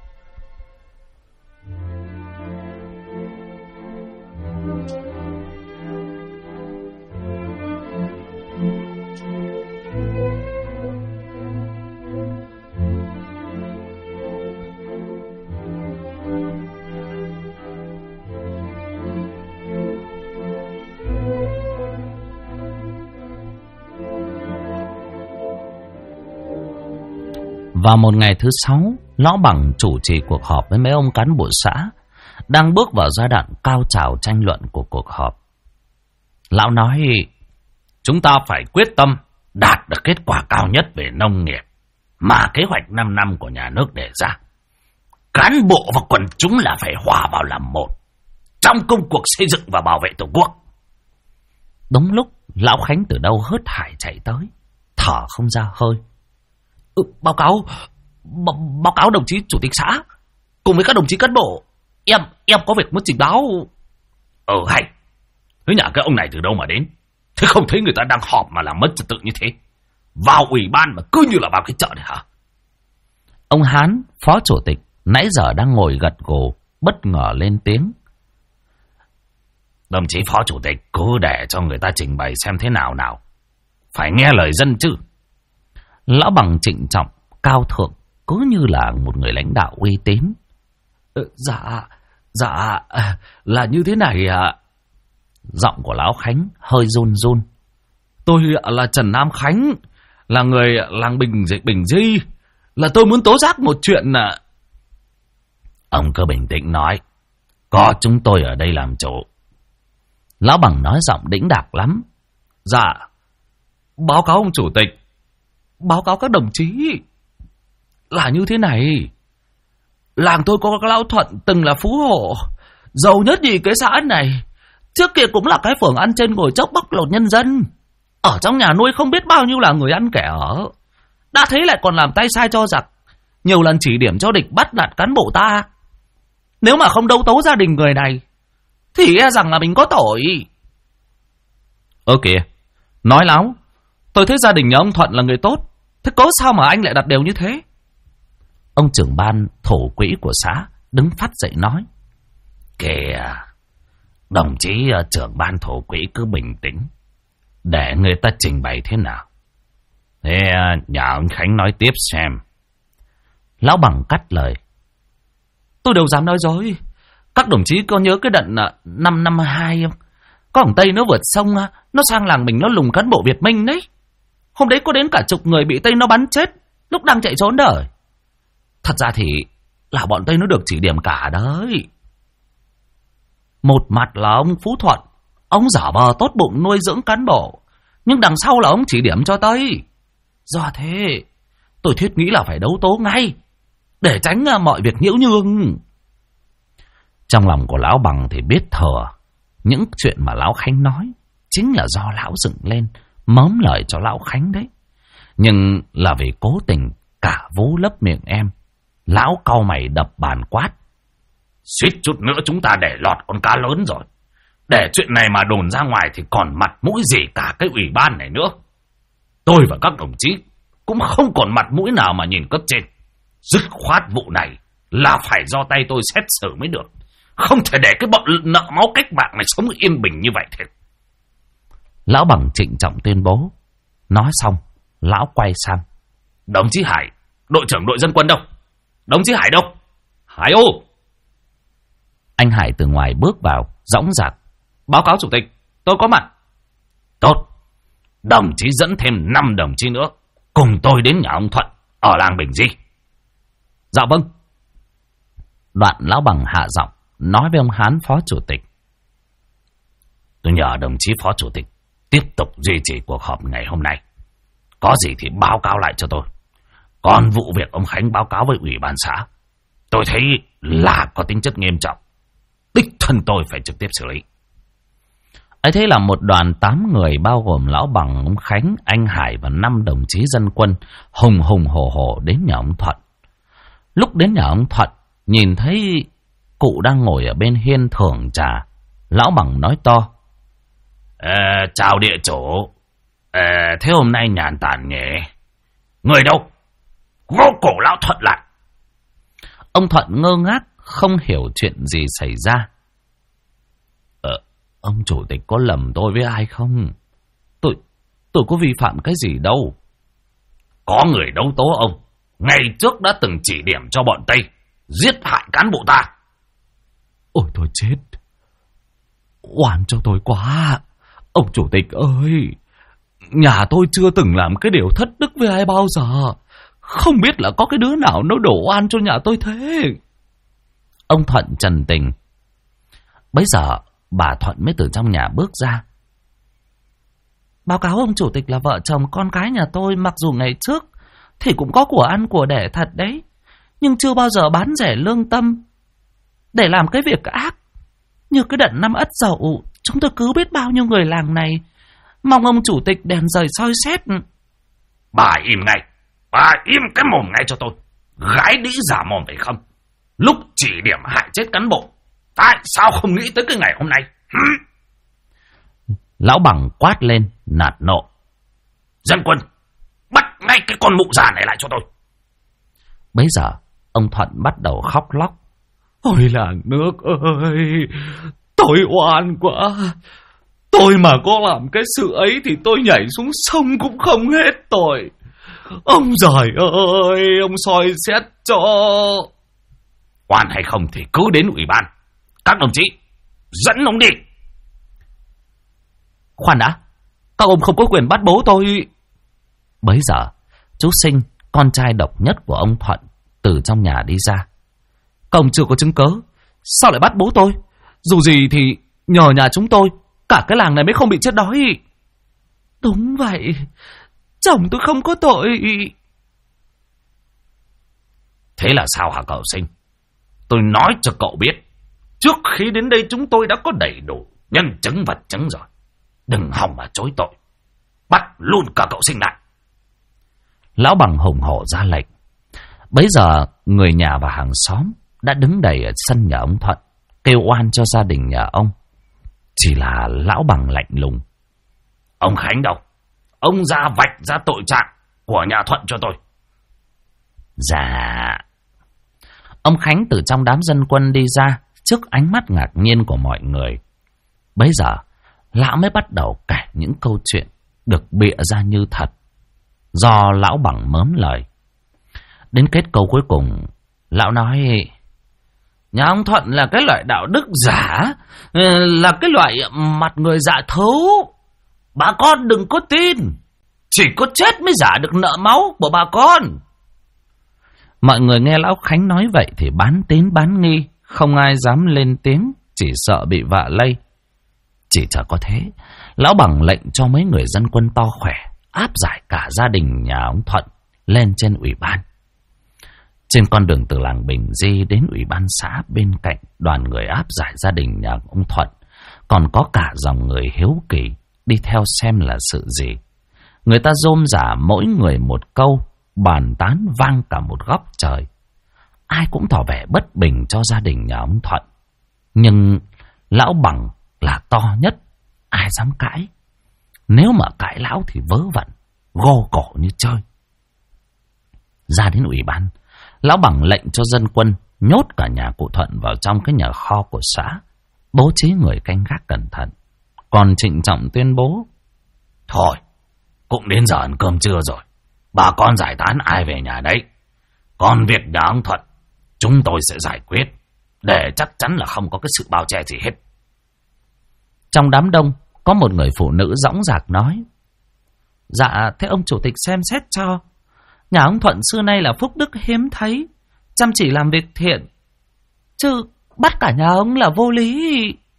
Speaker 1: Vào một ngày thứ 6, lão Bằng chủ trì cuộc họp với mấy ông cán bộ xã, đang bước vào giai đoạn cao trào tranh luận của cuộc họp. Lão nói,
Speaker 3: chúng ta phải quyết tâm đạt được kết quả cao nhất về nông nghiệp mà kế hoạch 5 năm của nhà nước đề ra. Cán bộ và quần chúng là phải hòa vào làm một trong công cuộc xây dựng và bảo vệ Tổ quốc.
Speaker 1: Đúng lúc, lão Khánh từ đâu hớt hải chạy tới, thở không ra hơi.
Speaker 2: Báo cáo đồng chí chủ tịch xã cùng với các đồng chí cán bộ, em có việc muốn trình báo.
Speaker 3: Hay, thế nhà cái ông này từ đâu mà đến? Thế không thấy người ta đang họp mà làm mất trật tự như thế, vào ủy ban mà cứ như là vào cái chợ này hả?
Speaker 1: Ông Hán, phó chủ tịch, nãy giờ đang ngồi gật gù, bất ngờ lên tiếng.
Speaker 3: Đồng chí phó chủ tịch cứ để cho người ta trình bày xem thế nào nào, phải nghe lời dân chứ.
Speaker 1: Lão Bằng trịnh trọng, cao thượng, cứ như là một người lãnh đạo uy tín.
Speaker 2: Dạ, là như thế này ạ.
Speaker 1: Giọng của lão Khánh hơi run run.
Speaker 2: Tôi là Trần Nam Khánh, là người làng Bình Di, là tôi muốn tố giác một chuyện ạ.
Speaker 3: Ông cứ bình tĩnh nói, có chúng tôi ở đây làm chủ.
Speaker 1: Lão Bằng nói giọng đĩnh đạc lắm.
Speaker 2: Dạ, báo cáo ông chủ tịch, báo cáo các đồng chí, là như thế này. Làng tôi có lão Thuận từng là phú hộ, giàu nhất nhì cái xã này. Trước kia cũng là cái phường ăn trên ngồi chốc bóc lột nhân dân. Ở trong nhà nuôi không biết bao nhiêu là người ăn kẻ ở.
Speaker 1: Đã thế lại còn làm tay sai cho giặc, nhiều lần chỉ điểm cho địch bắt nạt cán bộ ta. Nếu mà không đấu tố gia đình người này thì e rằng là mình có tội.
Speaker 2: Ơ kìa, nói láo. Tôi thấy gia đình nhà ông Thuận là người tốt, thế có sao mà anh lại đặt đều như thế?
Speaker 1: Ông trưởng ban thổ quỹ của xã đứng phát dậy nói: Kìa, đồng chí trưởng ban thổ quỹ cứ bình tĩnh, để người ta trình bày thế nào. Thế nhà ông Khánh nói tiếp xem. Lão Bằng cắt lời:
Speaker 2: Tôi đâu dám nói dối. Các đồng chí có nhớ cái đợt 552 không? Có thằng Tây nó vượt sông, nó sang làng mình nó lùng cán bộ Việt Minh đấy. Hôm đấy có đến cả chục người bị Tây nó bắn chết lúc đang chạy trốn đời. Thật ra thì là bọn Tây nó được chỉ điểm cả đấy. Một mặt là ông Phú Thuận, ông giả vờ tốt bụng nuôi dưỡng cán bộ, nhưng đằng sau là ông chỉ điểm cho Tây. Do thế tôi thiết nghĩ là phải đấu tố ngay, để tránh mọi việc nhiễu nhương.
Speaker 1: Trong lòng của lão Bằng thì biết thừa những chuyện mà lão Khánh nói chính là do lão dựng lên mớm lời cho lão Khánh đấy. Nhưng là vì cố tình cả vú lấp miệng em, lão cau mày đập bàn quát:
Speaker 3: Suýt chút nữa chúng ta để lọt con cá lớn rồi. Để chuyện này mà đồn ra ngoài thì còn mặt mũi gì cả cái ủy ban này nữa. Tôi và các đồng chí cũng không còn mặt mũi nào mà nhìn cấp trên. Dứt khoát vụ này là phải do tay tôi xét xử mới được. Không thể để cái bọn nợ máu cách mạng này sống yên bình như vậy thế.
Speaker 1: Lão Bằng trịnh trọng tuyên bố. Nói xong, lão quay sang:
Speaker 3: Đồng chí Hải, đội trưởng đội dân quân đâu? Đồng chí Hải đâu? Hải ô!
Speaker 1: Anh Hải từ ngoài bước vào, dõng dạc:
Speaker 2: Báo cáo chủ tịch, tôi có mặt.
Speaker 3: Tốt, đồng chí dẫn thêm 5 đồng chí nữa cùng tôi đến nhà ông Thuận ở làng Bình Di.
Speaker 2: Dạ vâng.
Speaker 1: Đoạn lão Bằng hạ giọng nói với ông Hán phó chủ tịch:
Speaker 3: Tôi nhờ đồng chí phó chủ tịch tiếp tục duy trì cuộc họp ngày hôm nay. Có gì thì báo cáo lại cho tôi. Còn vụ việc ông Khánh báo cáo với ủy ban xã, tôi thấy là có tính chất nghiêm trọng, đích thân tôi phải trực tiếp xử lý.
Speaker 1: Ấy thế là một đoàn 8 người bao gồm lão Bằng, ông Khánh, anh Hải và 5 đồng chí dân quân hùng hùng hổ hổ đến nhà ông Thuận. Lúc đến nhà ông Thuận, nhìn thấy cụ đang ngồi ở bên hiên thưởng trà, lão Bằng nói to:
Speaker 3: Chào địa chủ. Thế hôm nay nhàn tản nhỉ? Người đâu? Gô cổ lão Thuận lại.
Speaker 1: Ông Thuận ngơ ngác, không hiểu chuyện gì xảy ra. Ông chủ tịch có lầm tôi với ai không? Tôi có vi phạm cái gì đâu.
Speaker 3: Có người đấu tố ông ngày trước đã từng chỉ điểm cho bọn Tây giết hại cán bộ ta.
Speaker 2: Ôi tôi chết, oan cho tôi quá. Ông chủ tịch ơi, nhà tôi chưa từng làm cái điều thất đức với ai bao giờ. Không biết là có cái đứa nào nó đổ oan cho nhà tôi thế.
Speaker 1: Ông Thuận trần tình. Bấy giờ bà Thuận mới từ trong nhà bước ra: Báo cáo ông chủ tịch là vợ chồng con cái nhà tôi mặc dù ngày trước thì cũng có của ăn của đẻ thật đấy, nhưng chưa bao giờ bán rẻ lương tâm để làm cái việc ác. Như cái đợt năm Ất Dậu, chúng tôi cứ biết bao nhiêu người làng này mong ông chủ tịch đèn rời soi xét.
Speaker 3: Bà im ngay, bà im cái mồm ngay cho tôi. Gái đĩ giả mồm phải không? Lúc chỉ điểm hại chết cán bộ, tại sao không nghĩ tới cái ngày hôm nay?
Speaker 1: Lão Bằng quát lên nạt nộ:
Speaker 3: Dân quân, bắt ngay cái con mụ già này lại cho tôi.
Speaker 1: Bấy giờ ông Thuận bắt đầu khóc lóc:
Speaker 2: Ôi làng nước ơi, tôi oan quá. Tôi mà có làm cái sự ấy thì tôi nhảy xuống sông cũng không hết tội. Ông giời ơi, ông soi xét cho.
Speaker 3: Oan hay không thì cứ đến ủy ban. Các đồng chí, dẫn ông đi.
Speaker 1: Khoan đã, các ông không có quyền bắt bố tôi. Bấy giờ chú Sinh, con trai độc nhất của ông Thuận, từ trong nhà đi ra: Các ông chưa có chứng cớ, sao lại bắt bố tôi? Dù gì thì nhờ nhà chúng tôi, cả cái làng này mới không bị chết đói. Đúng vậy, chồng tôi không có tội.
Speaker 3: Thế là sao hả cậu Sinh? Tôi nói cho cậu biết, trước khi đến đây chúng tôi đã có đầy đủ nhân chứng vật chứng rồi. Đừng hòng mà chối tội. Bắt luôn cả cậu Sinh lại.
Speaker 1: Lão Bằng hùng hổ ra lệnh. Bấy giờ người nhà và hàng xóm đã đứng đầy ở sân nhà ông Thuận, kêu oan cho gia đình nhà ông. Chỉ là Lão Bằng lạnh lùng.
Speaker 3: Ông Khánh đâu? Ông ra vạch ra tội trạng của nhà Thuận cho tôi.
Speaker 1: Dạ. Ông Khánh từ trong đám dân quân đi ra trước ánh mắt ngạc nhiên của mọi người. Bấy giờ lão mới bắt đầu kể những câu chuyện được bịa ra như thật, do Lão Bằng mớm lời. Đến kết câu cuối cùng, lão nói: nhà ông Thuận là cái loại đạo đức giả, là cái loại mặt người dạ thấu. Bà con đừng có tin, chỉ có chết mới giả được nợ máu của bà con. Mọi người nghe Lão Khánh nói vậy thì bán tín bán nghi, không ai dám lên tiếng, chỉ sợ bị vạ lây. Chỉ chả có thế, Lão Bằng lệnh cho mấy người dân quân to khỏe áp giải cả gia đình nhà ông Thuận lên trên ủy ban. Trên con đường từ làng Bình Di đến ủy ban xã bên cạnh, đoàn người áp giải gia đình nhà ông Thuận còn có cả dòng người hiếu kỳ đi theo xem là sự gì. Người ta rôm rả mỗi người một câu, bàn tán vang cả một góc trời. Ai cũng tỏ vẻ bất bình cho gia đình nhà ông Thuận, nhưng Lão Bằng là to nhất, ai dám cãi. Nếu mà cãi lão thì vớ vẩn, gô cổ như chơi. Ra đến ủy ban, Lão Bằng lệnh cho dân quân nhốt cả nhà cụ Thuận vào trong cái nhà kho của xã, bố trí người canh gác cẩn thận, còn trịnh trọng tuyên bố:
Speaker 3: thôi, cũng đến giờ ăn cơm trưa rồi, bà con giải tán ai về nhà đấy. Còn việc nhà ông Thuận chúng tôi sẽ giải quyết, để chắc chắn là không có cái sự bao che gì hết.
Speaker 1: Trong đám đông có một người phụ nữ dõng dạc nói: dạ, thế ông chủ tịch xem xét cho. Nhà ông Thuận xưa nay là phúc đức hiếm thấy, chăm chỉ làm việc thiện, chứ bắt cả nhà ông là vô lý.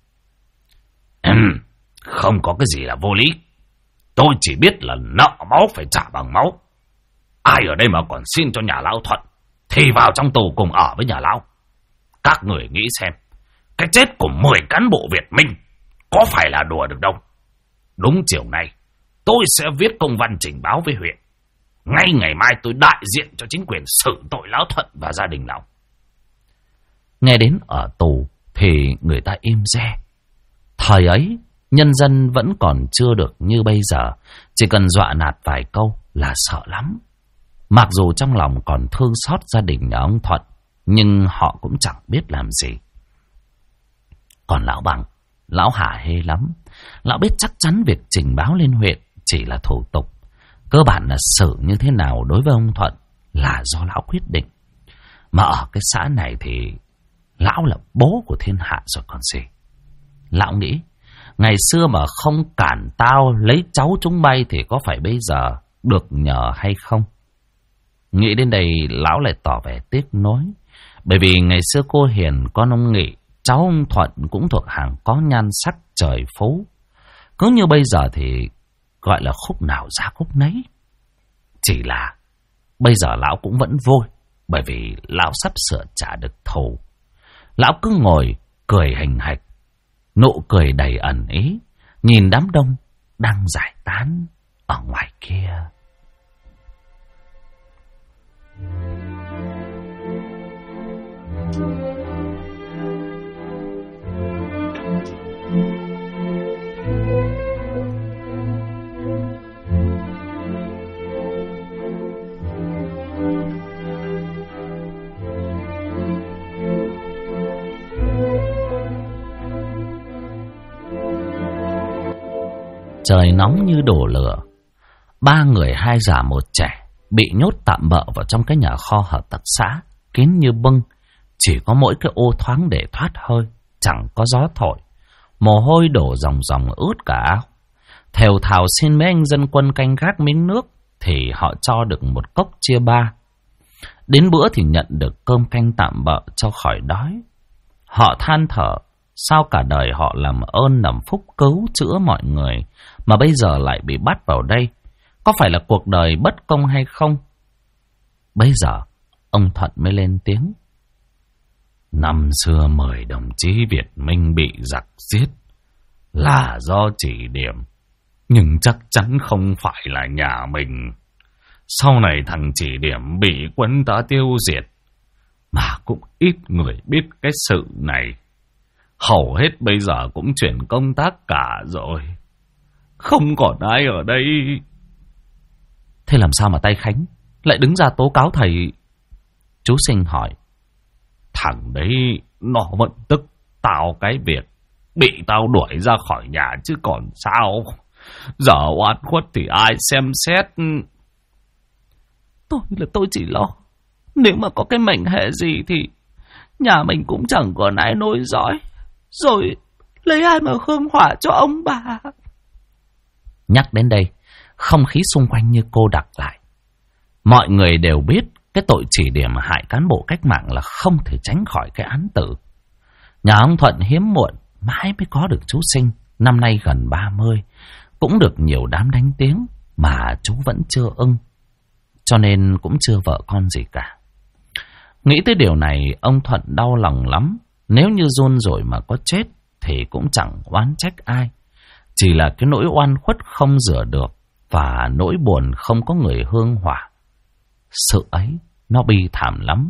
Speaker 3: Không có cái gì là vô lý. Tôi chỉ biết là nợ máu phải trả bằng máu. Ai ở đây mà còn xin cho nhà lão Thuận thì vào trong tù cùng ở với nhà lão. Các người nghĩ xem, cái chết của 10 cán bộ Việt Minh có phải là đùa được đâu. Đúng chiều nay tôi sẽ viết công văn trình báo với huyện. Ngay ngày mai tôi đại diện cho chính quyền xử tội lão Thuận và gia đình lão.
Speaker 1: Nghe đến ở tù thì người ta im re. Thời ấy nhân dân vẫn còn chưa được như bây giờ, chỉ cần dọa nạt vài câu là sợ lắm. Mặc dù trong lòng còn thương xót gia đình nhà ông Thuận, nhưng họ cũng chẳng biết làm gì. Còn Lão Bằng, lão hả hê lắm. Lão biết chắc chắn việc trình báo lên huyện chỉ là thủ tục, cơ bản là xử như thế nào đối với ông Thuận là do lão quyết định. Mà ở cái xã này thì lão là bố của thiên hạ rồi còn gì. Lão nghĩ, ngày xưa mà không cản tao lấy cháu chúng bay thì có phải bây giờ được nhờ hay không? Nghĩ đến đây, lão lại tỏ vẻ tiếc nuối. Bởi vì ngày xưa cô Hiền, con ông Nghị, cháu ông Thuận cũng thuộc hàng có nhan sắc trời phú. Cứ như bây giờ thì gọi là khúc nào ra khúc nấy. Chỉ là bây giờ lão cũng vẫn vui, bởi vì lão sắp sửa trả được thù. Lão cứ ngồi cười hình hạch, nụ cười đầy ẩn ý, nhìn đám đông đang giải tán ở ngoài kia. Trời nóng như đổ lửa. 3 người 2 già 1 trẻ bị nhốt tạm bợ vào trong cái nhà kho hợp tác xã, kín như bưng, chỉ có mỗi cái ô thoáng để thoát hơi, chẳng có gió thổi. Mồ hôi đổ ròng ròng ướt cả áo. Thều thào xin mấy anh dân quân canh gác miếng nước thì họ cho được 1 cốc chia 3. Đến bữa thì nhận được cơm canh tạm bợ cho khỏi đói. Họ than thở, sao cả đời họ làm ơn làm phúc cứu chữa mọi người, mà bây giờ lại bị bắt vào đây. Có phải là cuộc đời bất công hay không? Bây giờ ông Thuận mới lên tiếng.
Speaker 3: Năm xưa 10 đồng chí Việt Minh bị giặc giết là do chỉ điểm, nhưng chắc chắn không phải là nhà mình.
Speaker 2: Sau này thằng Chỉ Điểm bị quân ta tiêu diệt, mà cũng ít người biết cái sự này. Hầu hết bây giờ cũng chuyển công tác cả rồi. Không còn ai ở đây.
Speaker 1: Thế làm sao mà tay Khánh lại đứng ra tố cáo thầy? Chú Sinh hỏi.
Speaker 2: Thằng đấy nó vẫn tức tao cái việc bị tao đuổi ra khỏi nhà chứ còn sao. Giờ oan khuất thì ai xem xét.
Speaker 1: Tôi chỉ lo nếu mà có cái mệnh hệ gì thì nhà mình cũng chẳng còn ai nối dõi, rồi lấy ai mà hương hỏa cho ông bà. Nhắc đến đây, không khí xung quanh như cô đặc lại. Mọi người đều biết cái tội chỉ điểm hại cán bộ cách mạng là không thể tránh khỏi cái án tử. Nhà ông Thuận hiếm muộn mãi mới có được chú Sinh, năm nay gần 30, cũng được nhiều đám đánh tiếng mà chú vẫn chưa ưng, cho nên cũng chưa vợ con gì cả. Nghĩ tới điều này, ông Thuận đau lòng lắm. Nếu như Jun rồi mà có chết thì cũng chẳng oán trách ai. Chỉ là cái nỗi oan khuất không rửa được và nỗi buồn không có người hương hỏa. Sự ấy nó bi thảm lắm.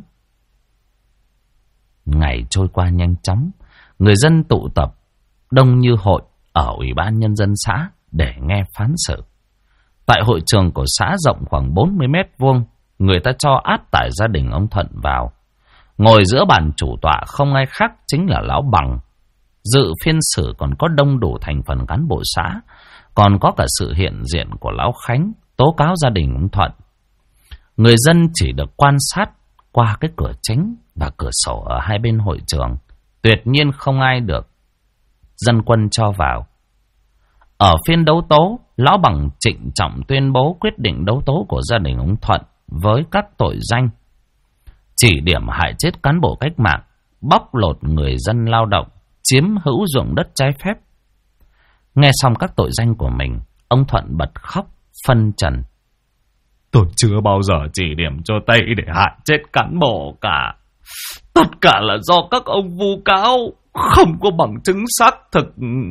Speaker 1: Ngày trôi qua nhanh chóng, người dân tụ tập đông như hội ở Ủy ban Nhân dân xã để nghe phán xử. Tại hội trường của xã rộng khoảng 40 mét vuông, người ta cho áp tải gia đình ông Thuận vào. Ngồi giữa bàn chủ tọa không ai khác chính là Lão Bằng. Dự phiên xử còn có đông đủ thành phần cán bộ xã, còn có cả sự hiện diện của Lão Khánh tố cáo gia đình ông Thuận. Người dân chỉ được quan sát qua cái cửa chính và cửa sổ ở hai bên hội trường. Tuyệt nhiên không ai được dân quân cho vào. Ở phiên đấu tố, Lão Bằng trịnh trọng tuyên bố quyết định đấu tố của gia đình ông Thuận với các tội danh: chỉ điểm hại chết cán bộ cách mạng, bóc lột người dân lao động, chiếm hữu ruộng đất trái phép. Nghe xong các tội danh của mình, ông Thuận bật khóc phân trần.
Speaker 2: Tôi chưa bao giờ chỉ điểm cho Tây để hại chết cán bộ cả. Tất cả là do các ông vu cáo, không có bằng chứng xác thực.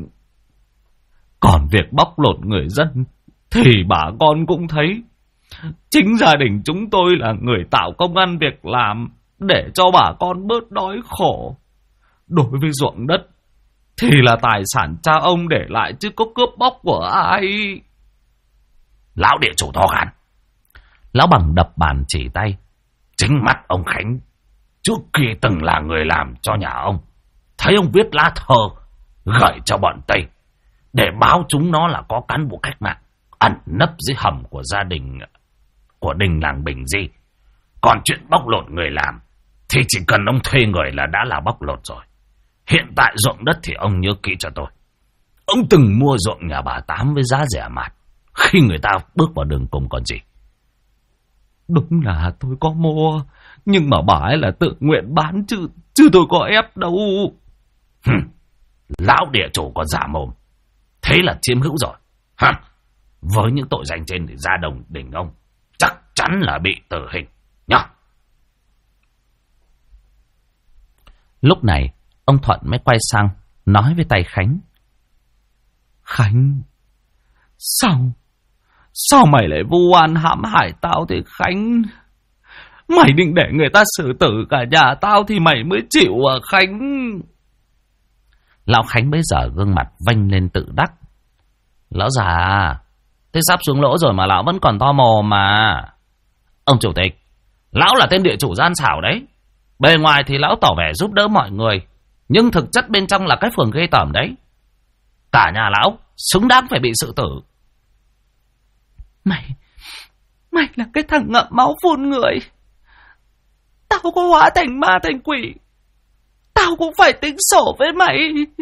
Speaker 2: Còn việc bóc lột người dân thì bà con cũng thấy. Chính gia đình chúng tôi là người tạo công ăn việc làm để cho bà con bớt đói khổ. Đối với ruộng đất thì là tài sản cha ông để lại chứ có cướp bóc của ai.
Speaker 3: Lão địa chủ to gan.
Speaker 1: Lão Bằng đập bàn chỉ tay.
Speaker 3: Chính mắt ông Khánh trước kia từng là người làm cho nhà ông. Thấy ông viết lá thơ gửi cho bọn Tây để báo chúng nó là có cán bộ cách mạng ẩn nấp dưới hầm của gia đình của đình làng Bình Di. Còn chuyện bóc lột người làm thì chỉ cần ông thuê người là đã là bóc lột rồi. Hiện tại ruộng đất thì ông nhớ kỹ cho tôi. Ông từng mua ruộng nhà bà Tám với giá rẻ mạt khi người ta bước vào đường cùng còn gì.
Speaker 2: Đúng là tôi có mua, nhưng mà bà ấy là tự nguyện bán chứ tôi có ép đâu.
Speaker 3: Lão địa chủ còn giả mồm, thế là chiếm hữu rồi. Với những tội danh trên thì ra đồng đình ông chắc chắn là bị tử hình nhá.
Speaker 1: Lúc này ông Thuận mới quay sang nói với tay Khánh.
Speaker 2: Khánh, sao mày lại vu oan hãm hại tao thế Khánh? Mày định để người ta xử tử cả nhà tao thì mày mới chịu à Khánh?
Speaker 1: Lão Khánh bây giờ gương mặt vênh lên tự đắc. Lão già, thế sắp xuống lỗ rồi mà lão vẫn còn to mồm mà. Ông chủ tịch, lão là tên địa chủ gian xảo đấy. Bề ngoài thì lão tỏ vẻ giúp đỡ mọi người, nhưng thực chất bên trong là cái phường ghê tởm đấy. Cả nhà lão xứng đáng phải bị xử tử.
Speaker 4: Mày là cái thằng ngậm máu phun người. Tao có hóa thành ma thành quỷ, tao cũng phải tính sổ với mày.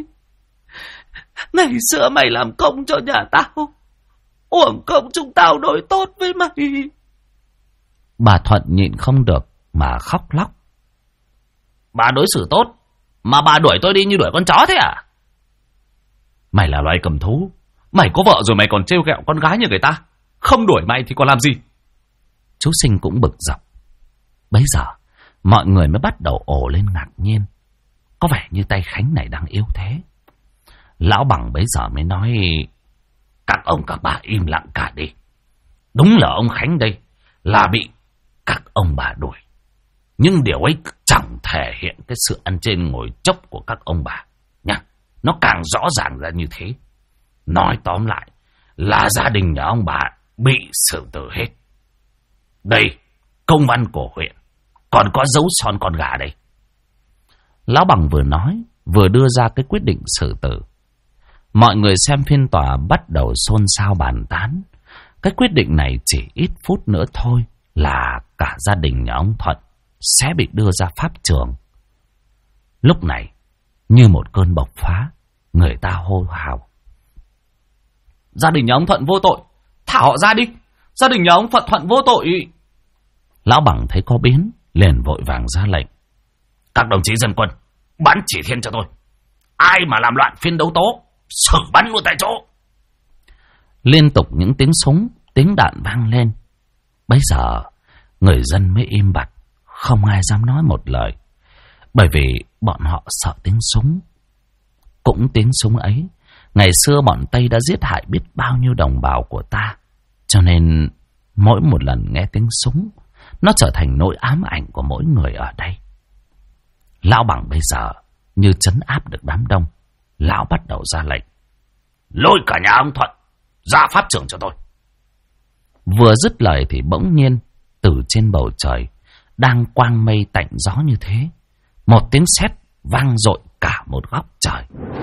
Speaker 4: Ngày xưa mày làm công cho nhà tao, uổng công chúng tao đối tốt với mày.
Speaker 1: Bà Thuận nhịn không được mà khóc lóc. Bà đối xử tốt mà bà đuổi tôi đi như đuổi con chó thế à?
Speaker 2: Mày là loài cầm thú, mày có vợ rồi mày còn trêu ghẹo con gái như người ta. Không đuổi mày thì còn làm gì?
Speaker 1: Chú Sinh cũng bực dọc. Bấy giờ mọi người mới bắt đầu ồ lên ngạc nhiên. Có vẻ như tay Khánh này đang yếu thế. Lão Bằng bấy giờ mới nói:
Speaker 3: các ông các bà im lặng cả đi. Đúng là ông Khánh đây
Speaker 1: là bị các ông bà đuổi. Nhưng điều ấy chẳng thể hiện cái sự ăn trên ngồi chốc của các ông bà nha. Nó càng rõ ràng ra như thế. Nói tóm lại là gia đình nhà ông bà bị xử tử hết. Đây, công văn của huyện, còn có dấu son con gà đây. Lão Bằng vừa nói, vừa đưa ra cái quyết định xử tử. Mọi người xem phiên tòa bắt đầu xôn xao bàn tán. Cái quyết định này chỉ ít phút nữa thôi là cả gia đình nhà ông Thuận sẽ bị đưa ra pháp trường. Lúc này, như một cơn bộc phá, người ta hô hào:
Speaker 2: gia đình nhà ông Thuận vô tội, thả họ ra đi. Gia đình nhà ông Thuận vô tội.
Speaker 1: Lão Bằng thấy có biến, liền vội vàng ra lệnh: các đồng chí dân quân, bắn chỉ thiên cho tôi. Ai mà làm loạn phiên đấu tố, xử bắn luôn tại chỗ. Liên tục những tiếng súng, tiếng đạn vang lên. Bấy giờ, người dân mới im bặt, không ai dám nói một lời. Bởi vì bọn họ sợ tiếng súng. Cũng tiếng súng ấy, ngày xưa bọn Tây đã giết hại biết bao nhiêu đồng bào của ta. Cho nên, mỗi một lần nghe tiếng súng, nó trở thành nỗi ám ảnh của mỗi người ở đây. Lão Bằng bây giờ như trấn áp được đám đông. Lão bắt đầu ra lệnh: lôi cả nhà ông Thuận ra pháp trường cho tôi. Vừa dứt lời thì bỗng nhiên từ trên bầu trời đang quang mây tạnh gió như thế, một tiếng sét vang dội cả một góc trời.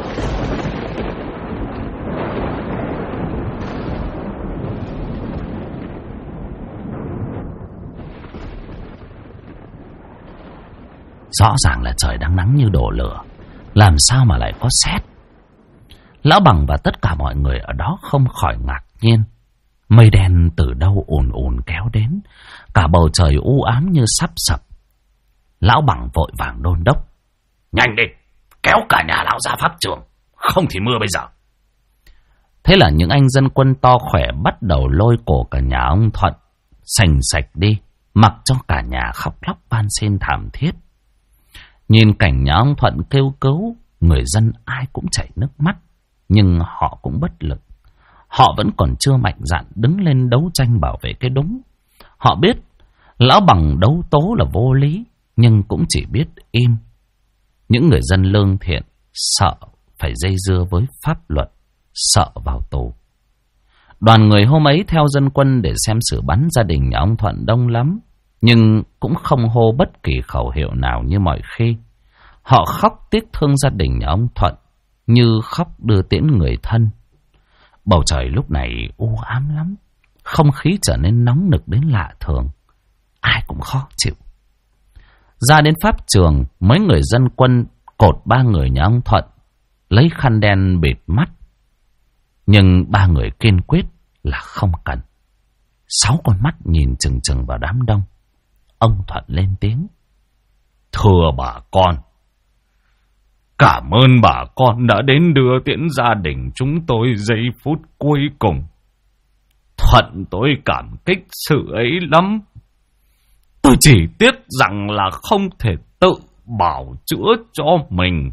Speaker 1: Rõ ràng là trời đang nắng như đổ lửa, làm sao mà lại có sét? Lão Bằng và tất cả mọi người ở đó không khỏi ngạc nhiên. Mây đen từ đâu ùn ùn kéo đến, cả bầu trời u ám như sắp sập. Lão Bằng vội vàng đôn đốc: nhanh đi, kéo cả nhà lão ra pháp trường, không thì mưa bây giờ. Thế là những anh dân quân to khỏe bắt đầu lôi cổ cả nhà ông Thuận sành sạch đi, mặc cho cả nhà khóc lóc van xin thảm thiết. Nhìn cảnh nhà ông Thuận kêu cứu, người dân ai cũng chảy nước mắt, nhưng họ cũng bất lực. Họ vẫn còn chưa mạnh dạn đứng lên đấu tranh bảo vệ cái đúng. Họ biết Lão Bằng đấu tố là vô lý, nhưng cũng chỉ biết im. Những người dân lương thiện sợ phải dây dưa với pháp luật, sợ vào tù. Đoàn người hôm ấy theo dân quân để xem xử bắn gia đình nhà ông Thuận đông lắm, nhưng cũng không hô bất kỳ khẩu hiệu nào như mọi khi. Họ khóc tiếc thương gia đình nhà ông Thuận như khóc đưa tiễn người thân. Bầu trời lúc này u ám lắm, không khí trở nên nóng nực đến lạ thường. Ai cũng khó chịu. Ra đến pháp trường, mấy người dân quân cột ba người nhà ông Thuận, lấy khăn đen bịt mắt. Nhưng ba người kiên quyết là không cần. 6 con mắt nhìn chừng chừng vào đám đông. Ông Thuận lên tiếng: thưa bà con, cảm ơn bà con đã đến đưa tiễn gia đình chúng tôi giây phút cuối cùng. Thuận tôi cảm kích sự ấy lắm. Tôi chỉ tiếc rằng là không thể tự bảo chữa cho mình.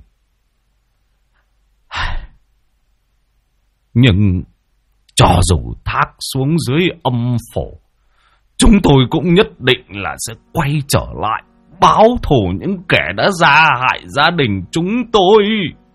Speaker 1: Nhưng cho dù thác xuống dưới âm phủ, chúng tôi cũng nhất định là sẽ quay trở lại báo thù những kẻ đã gia hại gia đình chúng tôi.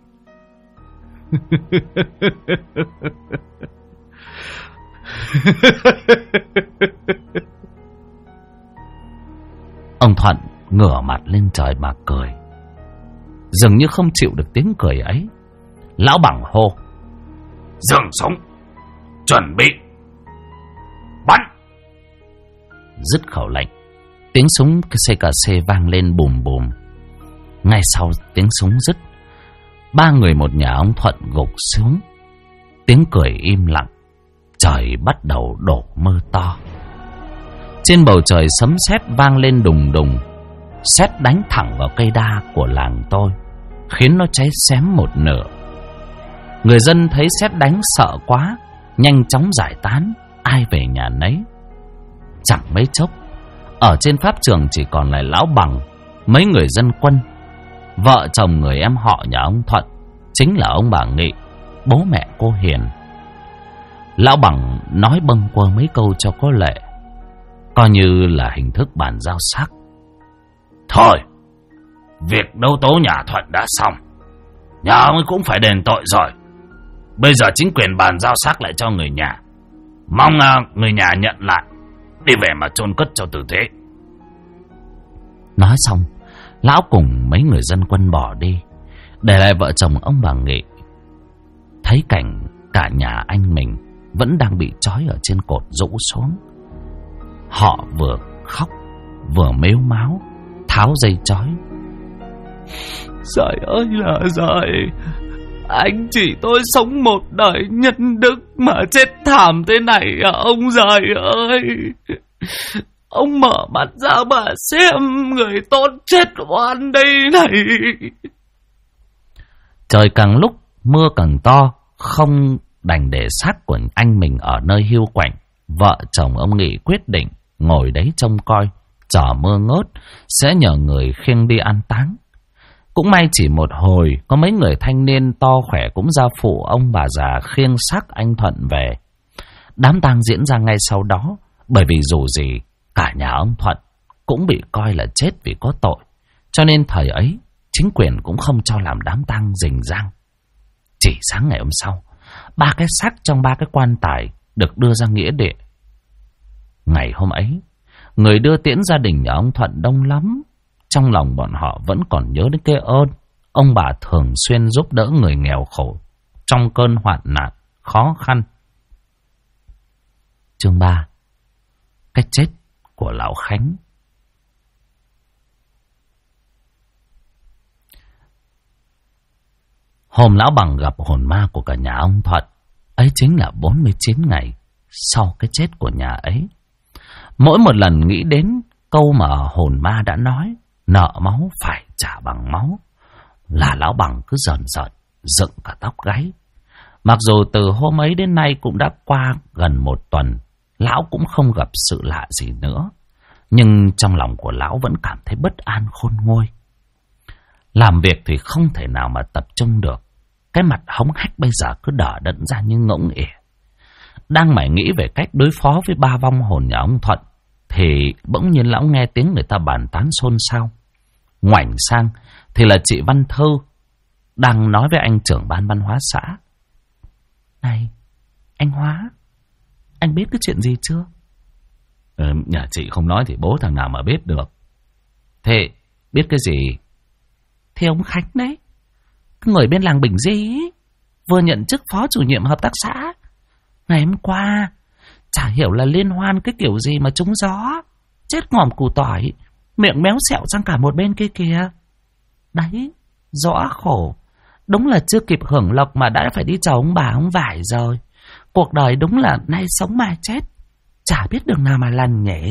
Speaker 1: Ông Thuận ngửa mặt lên trời mà cười, dường như không chịu được tiếng cười ấy. Lão Bằng hô: dừng súng, chuẩn bị, bắn. Dứt khẩu lệnh, tiếng súng CKC vang lên bùm bùm. Ngay sau tiếng súng dứt, 3 người một nhà ông Thuận gục xuống. Tiếng cười im lặng. Trời bắt đầu đổ mưa to. Trên bầu trời sấm sét vang lên đùng đùng. Sét đánh thẳng vào cây đa của làng tôi, khiến nó cháy xém một nửa. Người dân thấy sét đánh sợ quá, nhanh chóng giải tán, ai về nhà nấy. Chẳng mấy chốc, ở trên pháp trường chỉ còn lại Lão Bằng, mấy người dân quân, vợ chồng người em họ nhà ông Thuận, chính là ông bà Nghị, bố mẹ cô Hiền. Lão Bằng nói bâng quơ mấy câu cho có lệ. coi như là hình thức bàn giao xác.
Speaker 3: Thôi, việc đấu tố nhà Thuận đã xong, nhà ông ấy cũng phải đền tội rồi. Bây giờ chính quyền bàn giao xác lại cho người nhà, mong người nhà nhận lại, đi về mà chôn cất cho tử tế.
Speaker 1: Nói xong, lão cùng mấy người dân quân bỏ đi, để lại vợ chồng ông bà Nghị. Thấy cảnh cả nhà anh mình vẫn đang bị trói ở trên cột rũ xuống, họ vừa khóc vừa mếu máo tháo dây trói.
Speaker 2: Giời ơi là giời, anh chị tôi sống một đời nhân đức mà chết thảm thế này à ông giời ơi. Ông mở mắt ra mà xem, người tốt chết oan đây này.
Speaker 1: Trời càng lúc mưa càng to, không đành để xác của anh mình ở nơi hiu quạnh. Vợ chồng ông Nghị quyết định ngồi đấy trông coi, chờ mưa ngớt sẽ nhờ người khiêng đi an táng. Cũng may chỉ một hồi, có mấy người thanh niên to khỏe cũng ra phụ ông bà già khiêng xác anh Thuận về. Đám tang diễn ra ngay sau đó, bởi vì dù gì cả nhà ông Thuận cũng bị coi là chết vì có tội, cho nên thời ấy chính quyền cũng không cho làm đám tang rình rang. Chỉ sáng ngày hôm sau, 3 cái xác trong 3 cái quan tài được đưa ra nghĩa địa. Ngày hôm ấy, người đưa tiễn gia đình nhà ông Thuận đông lắm. Trong lòng bọn họ vẫn còn nhớ đến cái ơn ông bà thường xuyên giúp đỡ người nghèo khổ trong cơn hoạn nạn khó khăn. Chương 3: Cái chết của lão Khánh. Hôm lão Bằng gặp hồn ma của cả nhà ông Thuận, ấy chính là 49 ngày sau cái chết của nhà ấy. Mỗi một lần nghĩ đến câu mà hồn ma đã nói, nợ máu phải trả bằng máu, là lão Bằng cứ rờn rợn dựng cả tóc gáy. Mặc dù từ hôm ấy đến nay cũng đã qua gần 1 tuần, lão cũng không gặp sự lạ gì nữa, nhưng trong lòng của lão vẫn cảm thấy bất an khôn nguôi. Làm việc thì không thể nào mà tập trung được, cái mặt hống hách bây giờ cứ đờ đẫn ra như ngỗng ỉa. Đang mải nghĩ về cách đối phó với 3 vong hồn nhà ông Thuận, thì bỗng nhiên lão nghe tiếng người ta bàn tán xôn xao. Ngoảnh sang thì là chị Văn Thư đang nói với anh trưởng ban văn hóa xã. Này, anh Hóa, anh biết cái chuyện gì chưa?
Speaker 2: Nhà chị không nói thì bố thằng nào mà biết được.
Speaker 1: Thế biết cái gì?
Speaker 4: Thì ông Khánh đấy, cái người bên làng Bình Di ấy, vừa nhận chức phó chủ nhiệm hợp tác xã. Ngày hôm qua, chả hiểu là liên hoan cái kiểu gì mà trúng gió, chết ngòm củ tỏi, miệng méo xẹo sang cả một bên kia kìa. Đấy, rõ khổ, đúng là chưa kịp hưởng lộc mà đã phải đi chầu ông bà ông vải rồi. Cuộc đời đúng là nay sống mai chết, chả biết đường nào mà lành nhỉ.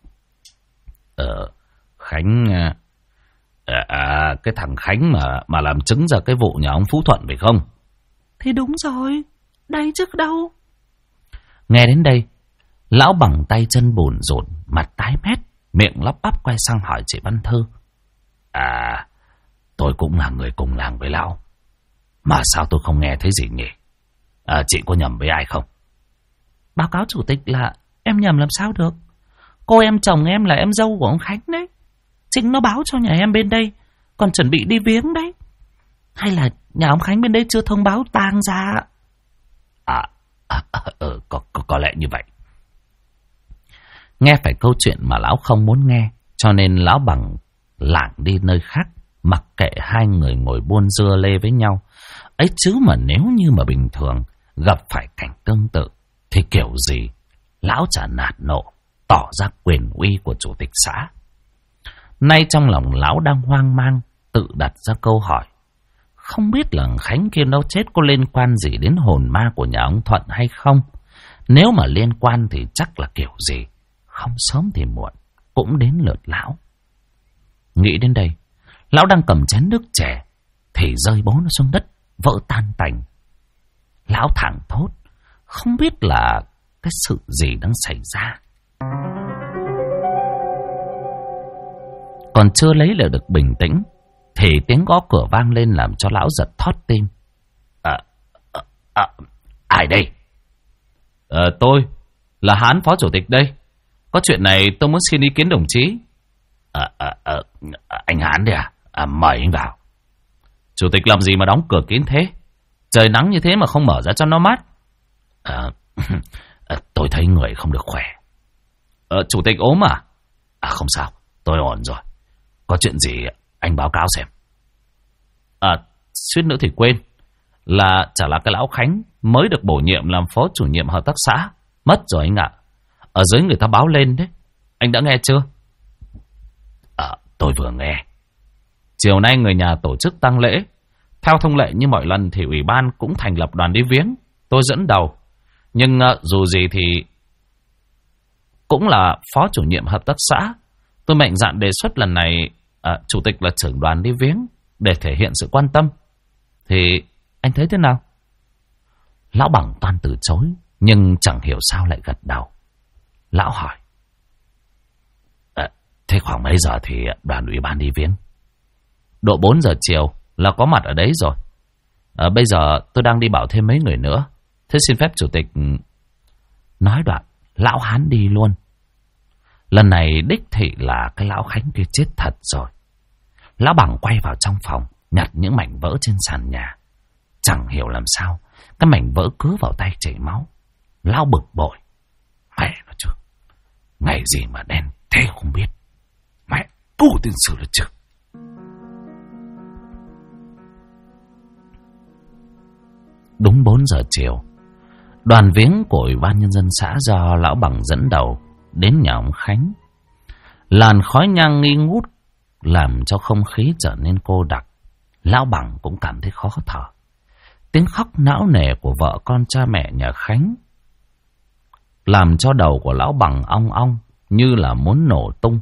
Speaker 1: Khánh... cái thằng Khánh mà làm chứng ra cái vụ nhà ông Phú Thuận phải không?
Speaker 4: Thì đúng rồi, đây chứ đâu.
Speaker 1: Nghe đến đây, lão Bằng tay chân bùn rộn, mặt tái mét, miệng lắp bắp quay sang hỏi chị Văn Thư. Tôi cũng là người cùng làng với lão, mà sao tôi không nghe thấy gì nhỉ? Chị có nhầm với ai không?
Speaker 4: Báo cáo chủ tịch là em nhầm làm sao được. Cô em chồng em là em dâu của ông Khánh đấy. Chính nó báo cho nhà em bên đây, còn chuẩn bị đi viếng đấy. Hay là nhà ông Khánh bên đây chưa thông báo tang ra?
Speaker 1: Có lẽ như vậy. Nghe phải câu chuyện mà lão không muốn nghe, cho nên lão Bằng lảng đi nơi khác, mặc kệ hai người ngồi buôn dưa lê với nhau. Ấy chứ mà nếu như mà bình thường gặp phải cảnh tương tự thì kiểu gì lão chả nạt nộ, tỏ ra quyền uy của chủ tịch xã. Nay trong lòng lão đang hoang mang, tự đặt ra câu hỏi. Không biết là Khánh kia nó chết có liên quan gì đến hồn ma của nhà ông Thuận hay không? Nếu mà liên quan thì chắc là kiểu gì, không sớm thì muộn cũng đến lượt lão. Nghĩ đến đây, lão đang cầm chén nước chè thì rơi bố nó xuống đất, vỡ tan tành. Lão thẳng thốt, không biết là cái sự gì đang xảy ra. Còn chưa lấy lại được bình tĩnh thì tiếng gõ cửa vang lên làm cho lão giật thót tim.
Speaker 3: Ai đây?
Speaker 2: Tôi là Hán phó chủ tịch đây.
Speaker 1: Có chuyện này tôi muốn xin ý kiến đồng chí.
Speaker 3: Anh Hán đây à? Mời anh vào.
Speaker 1: Chủ tịch làm gì mà đóng cửa kín thế? Trời nắng như thế mà không mở ra cho nó mát.
Speaker 3: Tôi thấy người không được khỏe.
Speaker 1: Chủ tịch ốm à?
Speaker 3: Không sao, tôi ổn rồi. Có chuyện gì anh báo cáo xem.
Speaker 1: Suýt nữa thì quên. Chả là cái lão Khánh mới được bổ nhiệm làm phó chủ nhiệm hợp tác xã. Mất rồi anh ạ. Ở dưới người ta báo lên đấy. Anh đã nghe chưa?
Speaker 3: Tôi vừa nghe.
Speaker 1: Chiều nay người nhà tổ chức tang lễ. Theo thông lệ như mọi lần thì ủy ban cũng thành lập đoàn đi viếng. Tôi dẫn đầu. Nhưng dù gì thì cũng là phó chủ nhiệm hợp tác xã. Tôi mạnh dạn đề xuất lần này chủ tịch là trưởng đoàn đi viếng để thể hiện sự quan tâm. Thì anh thấy thế nào?
Speaker 3: Lão Bằng toan từ chối, nhưng chẳng hiểu sao lại gật đầu. Lão hỏi. Thế khoảng mấy giờ thì đoàn ủy ban đi viếng?
Speaker 1: Độ 4 giờ chiều là có mặt ở đấy rồi. Bây giờ tôi đang đi bảo thêm mấy người nữa. Thế xin phép chủ tịch.
Speaker 3: Nói đoạn, lão Hán đi luôn. Lần này đích thị là cái lão Khánh kia chết thật rồi. Lão Bằng quay vào trong phòng, nhặt những mảnh vỡ trên sàn nhà. Chẳng hiểu làm sao cái mảnh vỡ cứ vào tay chảy máu. Lão bực bội. Mẹ nó chứ, ngày gì mà đen thế không biết. Mẹ tu tiền sử là chứ. Đúng 4 giờ chiều, đoàn viếng của Ủy ban Nhân dân xã do lão Bằng dẫn đầu đến nhà ông Khánh. Làn khói nhang nghi ngút làm cho không khí trở nên cô đặc. Lão Bằng cũng cảm thấy khó thở. Tiếng khóc não nề của vợ con cha mẹ nhà Khánh làm cho đầu của lão Bằng ong ong như là muốn nổ tung.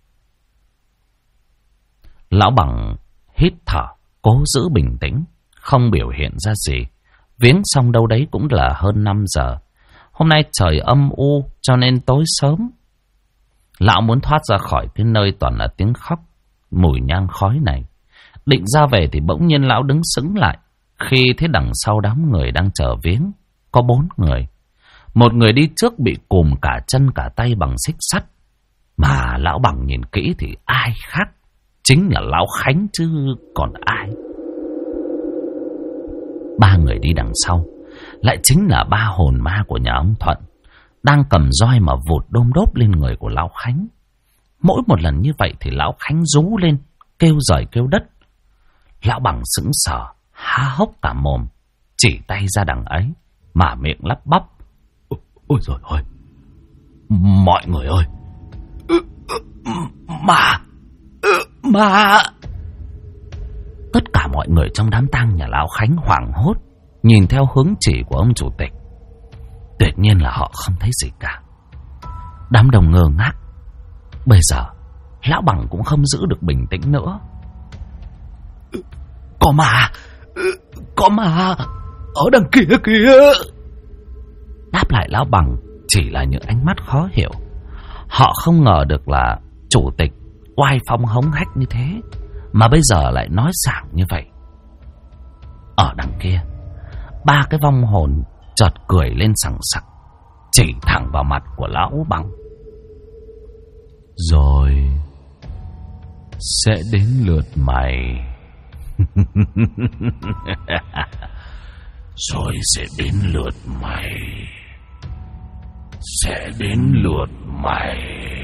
Speaker 3: Lão Bằng hít thở, cố giữ bình tĩnh, không biểu hiện ra gì. Viếng xong đâu đấy cũng là hơn 5 giờ. Hôm nay trời âm u cho nên tối sớm. Lão muốn thoát ra khỏi cái nơi toàn là tiếng khóc, mùi nhang khói này. Định ra về thì bỗng nhiên lão đứng sững lại khi thấy đằng sau đám người đang chờ viếng có 4 người. Một người đi trước bị cùm cả chân cả tay bằng xích sắt. Mà lão Bằng nhìn kỹ thì ai khác chính là lão Khánh chứ còn ai. 3 người đi đằng sau lại chính là 3 hồn ma của nhà ông Thuận, đang cầm roi mà vụt đôm đốp lên người của lão Khánh. Mỗi một lần như vậy thì lão Khánh rú lên, kêu giời kêu đất. Lão Bằng sững sờ, há hốc cả mồm, chỉ tay ra đằng ấy mà miệng lắp bắp. Ôi giời ơi, mọi người ơi, mà tất cả mọi người trong đám tang nhà lão Khánh hoảng hốt nhìn theo hướng chỉ của ông chủ tịch. Tuyệt nhiên là họ không thấy gì cả. Đám đông ngơ ngác. Bây giờ lão Bằng cũng không giữ được bình tĩnh nữa. Có mà ở đằng kia kìa. Đáp lại lão Bằng chỉ là những ánh mắt khó hiểu. Họ không ngờ được là chủ tịch oai phong hống hách như thế mà bây giờ lại nói sảng như vậy. Ở đằng kia, 3 cái vong hồn chợt cười lên sằng sặc, chỉ thẳng vào mặt của lão Bằng. Rồi sẽ đến lượt mày. Rồi sẽ đến lượt mày. Sẽ đến lượt mày.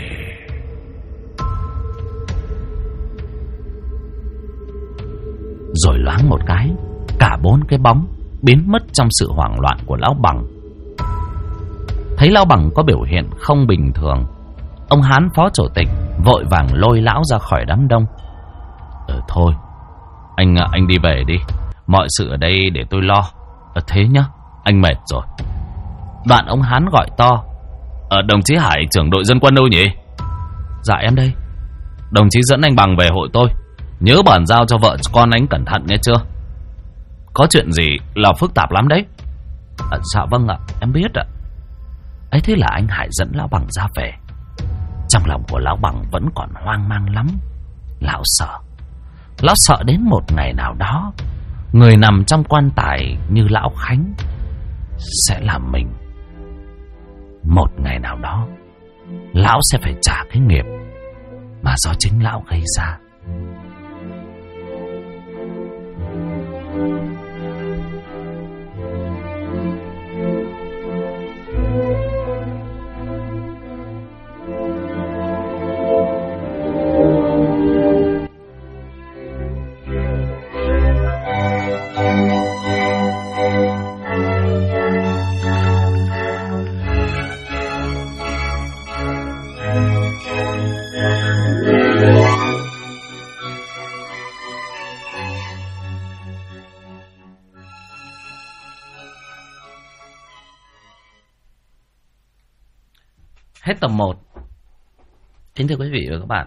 Speaker 3: Rồi loáng một cái, cả 4 cái bóng biến mất trong sự hoảng loạn của lão Bằng. Thấy lão Bằng có biểu hiện không bình thường, ông Hán phó chủ tịch vội vàng lôi lão ra khỏi đám đông. Thôi, anh đi về đi, mọi sự ở đây để tôi lo. Thế nhá, anh mệt rồi. Đoạn ông Hán gọi to. Đồng chí Hải, trưởng đội dân quân đâu nhỉ? Dạ em đây. Đồng chí dẫn anh Bằng về hội tôi, nhớ bàn giao cho vợ con anh cẩn thận nghe chưa? Có chuyện gì là phức tạp lắm đấy. Dạ vâng ạ, em biết ạ. Ấy thế là anh Hải dẫn lão Bằng ra về. Trong lòng của lão Bằng vẫn còn hoang mang lắm. Lão sợ đến một ngày nào đó, người nằm trong quan tài như lão Khánh sẽ làm mình một ngày nào đó
Speaker 1: lão sẽ phải trả cái nghiệp mà do chính lão gây ra. Hết tập 1. Kính thưa quý vị và các bạn,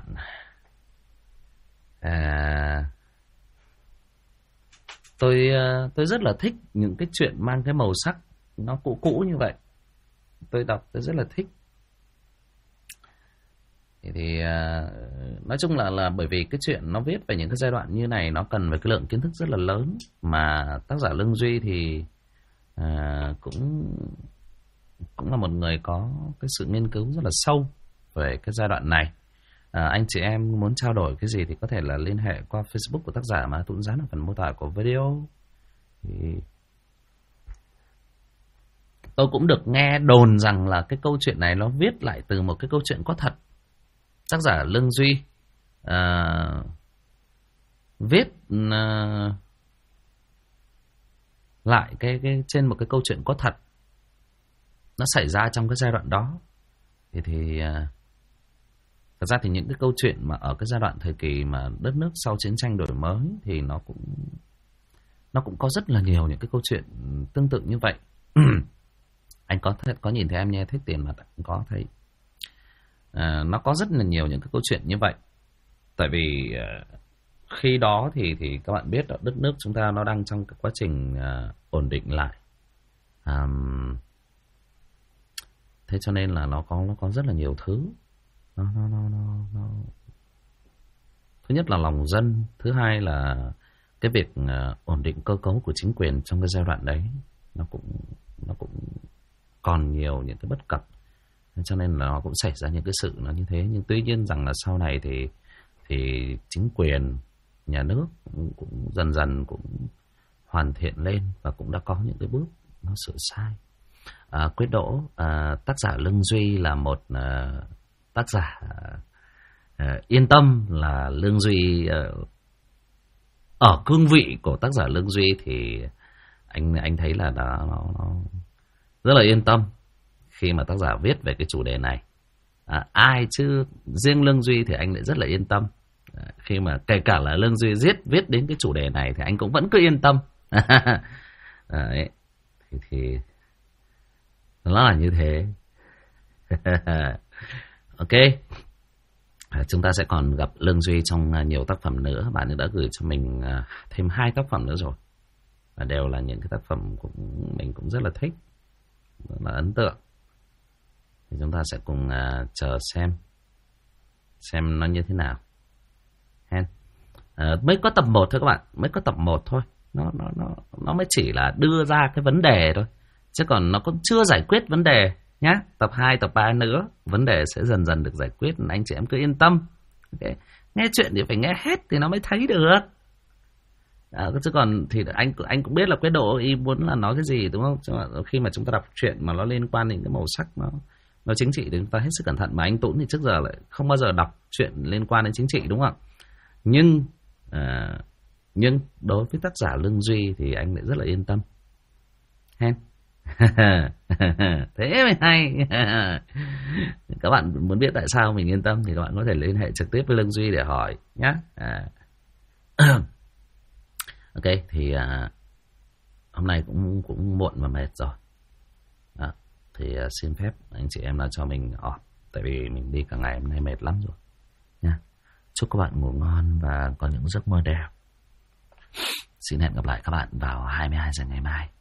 Speaker 1: tôi rất là thích những cái chuyện mang cái màu sắc nó cũ cũ như vậy. Tôi đọc tôi rất là thích. Thì nói chung là bởi vì cái chuyện nó viết về những cái giai đoạn như này nó cần về cái lượng kiến thức rất là lớn, mà tác giả Lương Duy thì cũng là một người có cái sự nghiên cứu rất là sâu về cái giai đoạn này. Anh chị em muốn trao đổi cái gì thì có thể là liên hệ qua Facebook của tác giả mà tôi cũng dán ở phần mô tả của video. Thì tôi cũng được nghe đồn rằng là cái câu chuyện này nó viết lại từ một cái câu chuyện có thật. Tác giả Lương Duy viết lại cái trên một cái câu chuyện có thật nó xảy ra trong cái giai đoạn đó. Thì thật ra thì những cái câu chuyện mà ở cái giai đoạn thời kỳ mà đất nước sau chiến tranh đổi mới thì nó cũng có rất là nhiều những cái câu chuyện tương tự như vậy. Anh có nhìn thấy Em Nhé Thích Tiền mà anh có thấy nó có rất là nhiều những cái câu chuyện như vậy. Tại vì khi đó thì các bạn biết đất nước chúng ta nó đang trong cái quá trình ổn định lại. Thế cho nên là nó có rất là nhiều thứ. Thứ nhất là lòng dân, thứ hai là cái việc ổn định cơ cấu của chính quyền trong cái giai đoạn đấy nó cũng còn nhiều những cái bất cập, cho nên là nó cũng xảy ra những cái sự nó như thế. Nhưng tuy nhiên rằng là sau này thì chính quyền nhà nước cũng dần dần cũng hoàn thiện lên và cũng đã có những cái bước nó sửa sai. Quyết Đỗ, tác giả Lương Duy là một tác giả yên tâm là Lương Duy ở cương vị của tác giả Lương Duy thì anh thấy là nó rất là yên tâm khi mà tác giả viết về cái chủ đề này. Ai chứ riêng Lương Duy thì anh lại rất là yên tâm. Khi mà kể cả là Lương Duy viết đến cái chủ đề này thì anh cũng vẫn cứ yên tâm. Đấy. Thì nó là như thế. Ok. Chúng ta sẽ còn gặp Lương Duy trong nhiều tác phẩm nữa. Bạn ấy đã gửi cho mình thêm 2 tác phẩm nữa rồi. Và đều là những cái tác phẩm mình cũng rất là thích, rất là ấn tượng. Thì chúng ta sẽ cùng chờ xem nó như thế nào. Mới có tập 1 thôi các bạn, mới có tập 1 thôi. Nó mới chỉ là đưa ra cái vấn đề thôi, chứ còn nó cũng chưa giải quyết vấn đề nhá. Tập 2, tập 3 nữa vấn đề sẽ dần dần được giải quyết, anh chị em cứ yên tâm. Okay. Nghe chuyện thì phải nghe hết thì nó mới thấy được. Chứ còn thì anh cũng biết là Quyết Độ ý muốn là nói cái gì, đúng không? Khi mà chúng ta đọc chuyện mà nó liên quan đến cái màu sắc nó chính trị thì chúng ta hết sức cẩn thận. Mà anh Tũng thì trước giờ lại không bao giờ đọc chuyện liên quan đến chính trị, đúng không? Nhưng đối với tác giả Lương Duy thì anh lại rất là yên tâm. Thế mới hay. Các bạn muốn biết tại sao mình yên tâm thì các bạn có thể liên hệ trực tiếp với Lương Duy để hỏi nhé. Ok, thì hôm nay cũng muộn và mệt rồi. Đó, thì xin phép anh chị em là cho mình off, tại vì mình đi cả ngày hôm nay mệt lắm rồi nha. Chúc các bạn ngủ ngon và có những giấc mơ đẹp. Xin hẹn gặp lại các bạn vào 22 giờ ngày mai.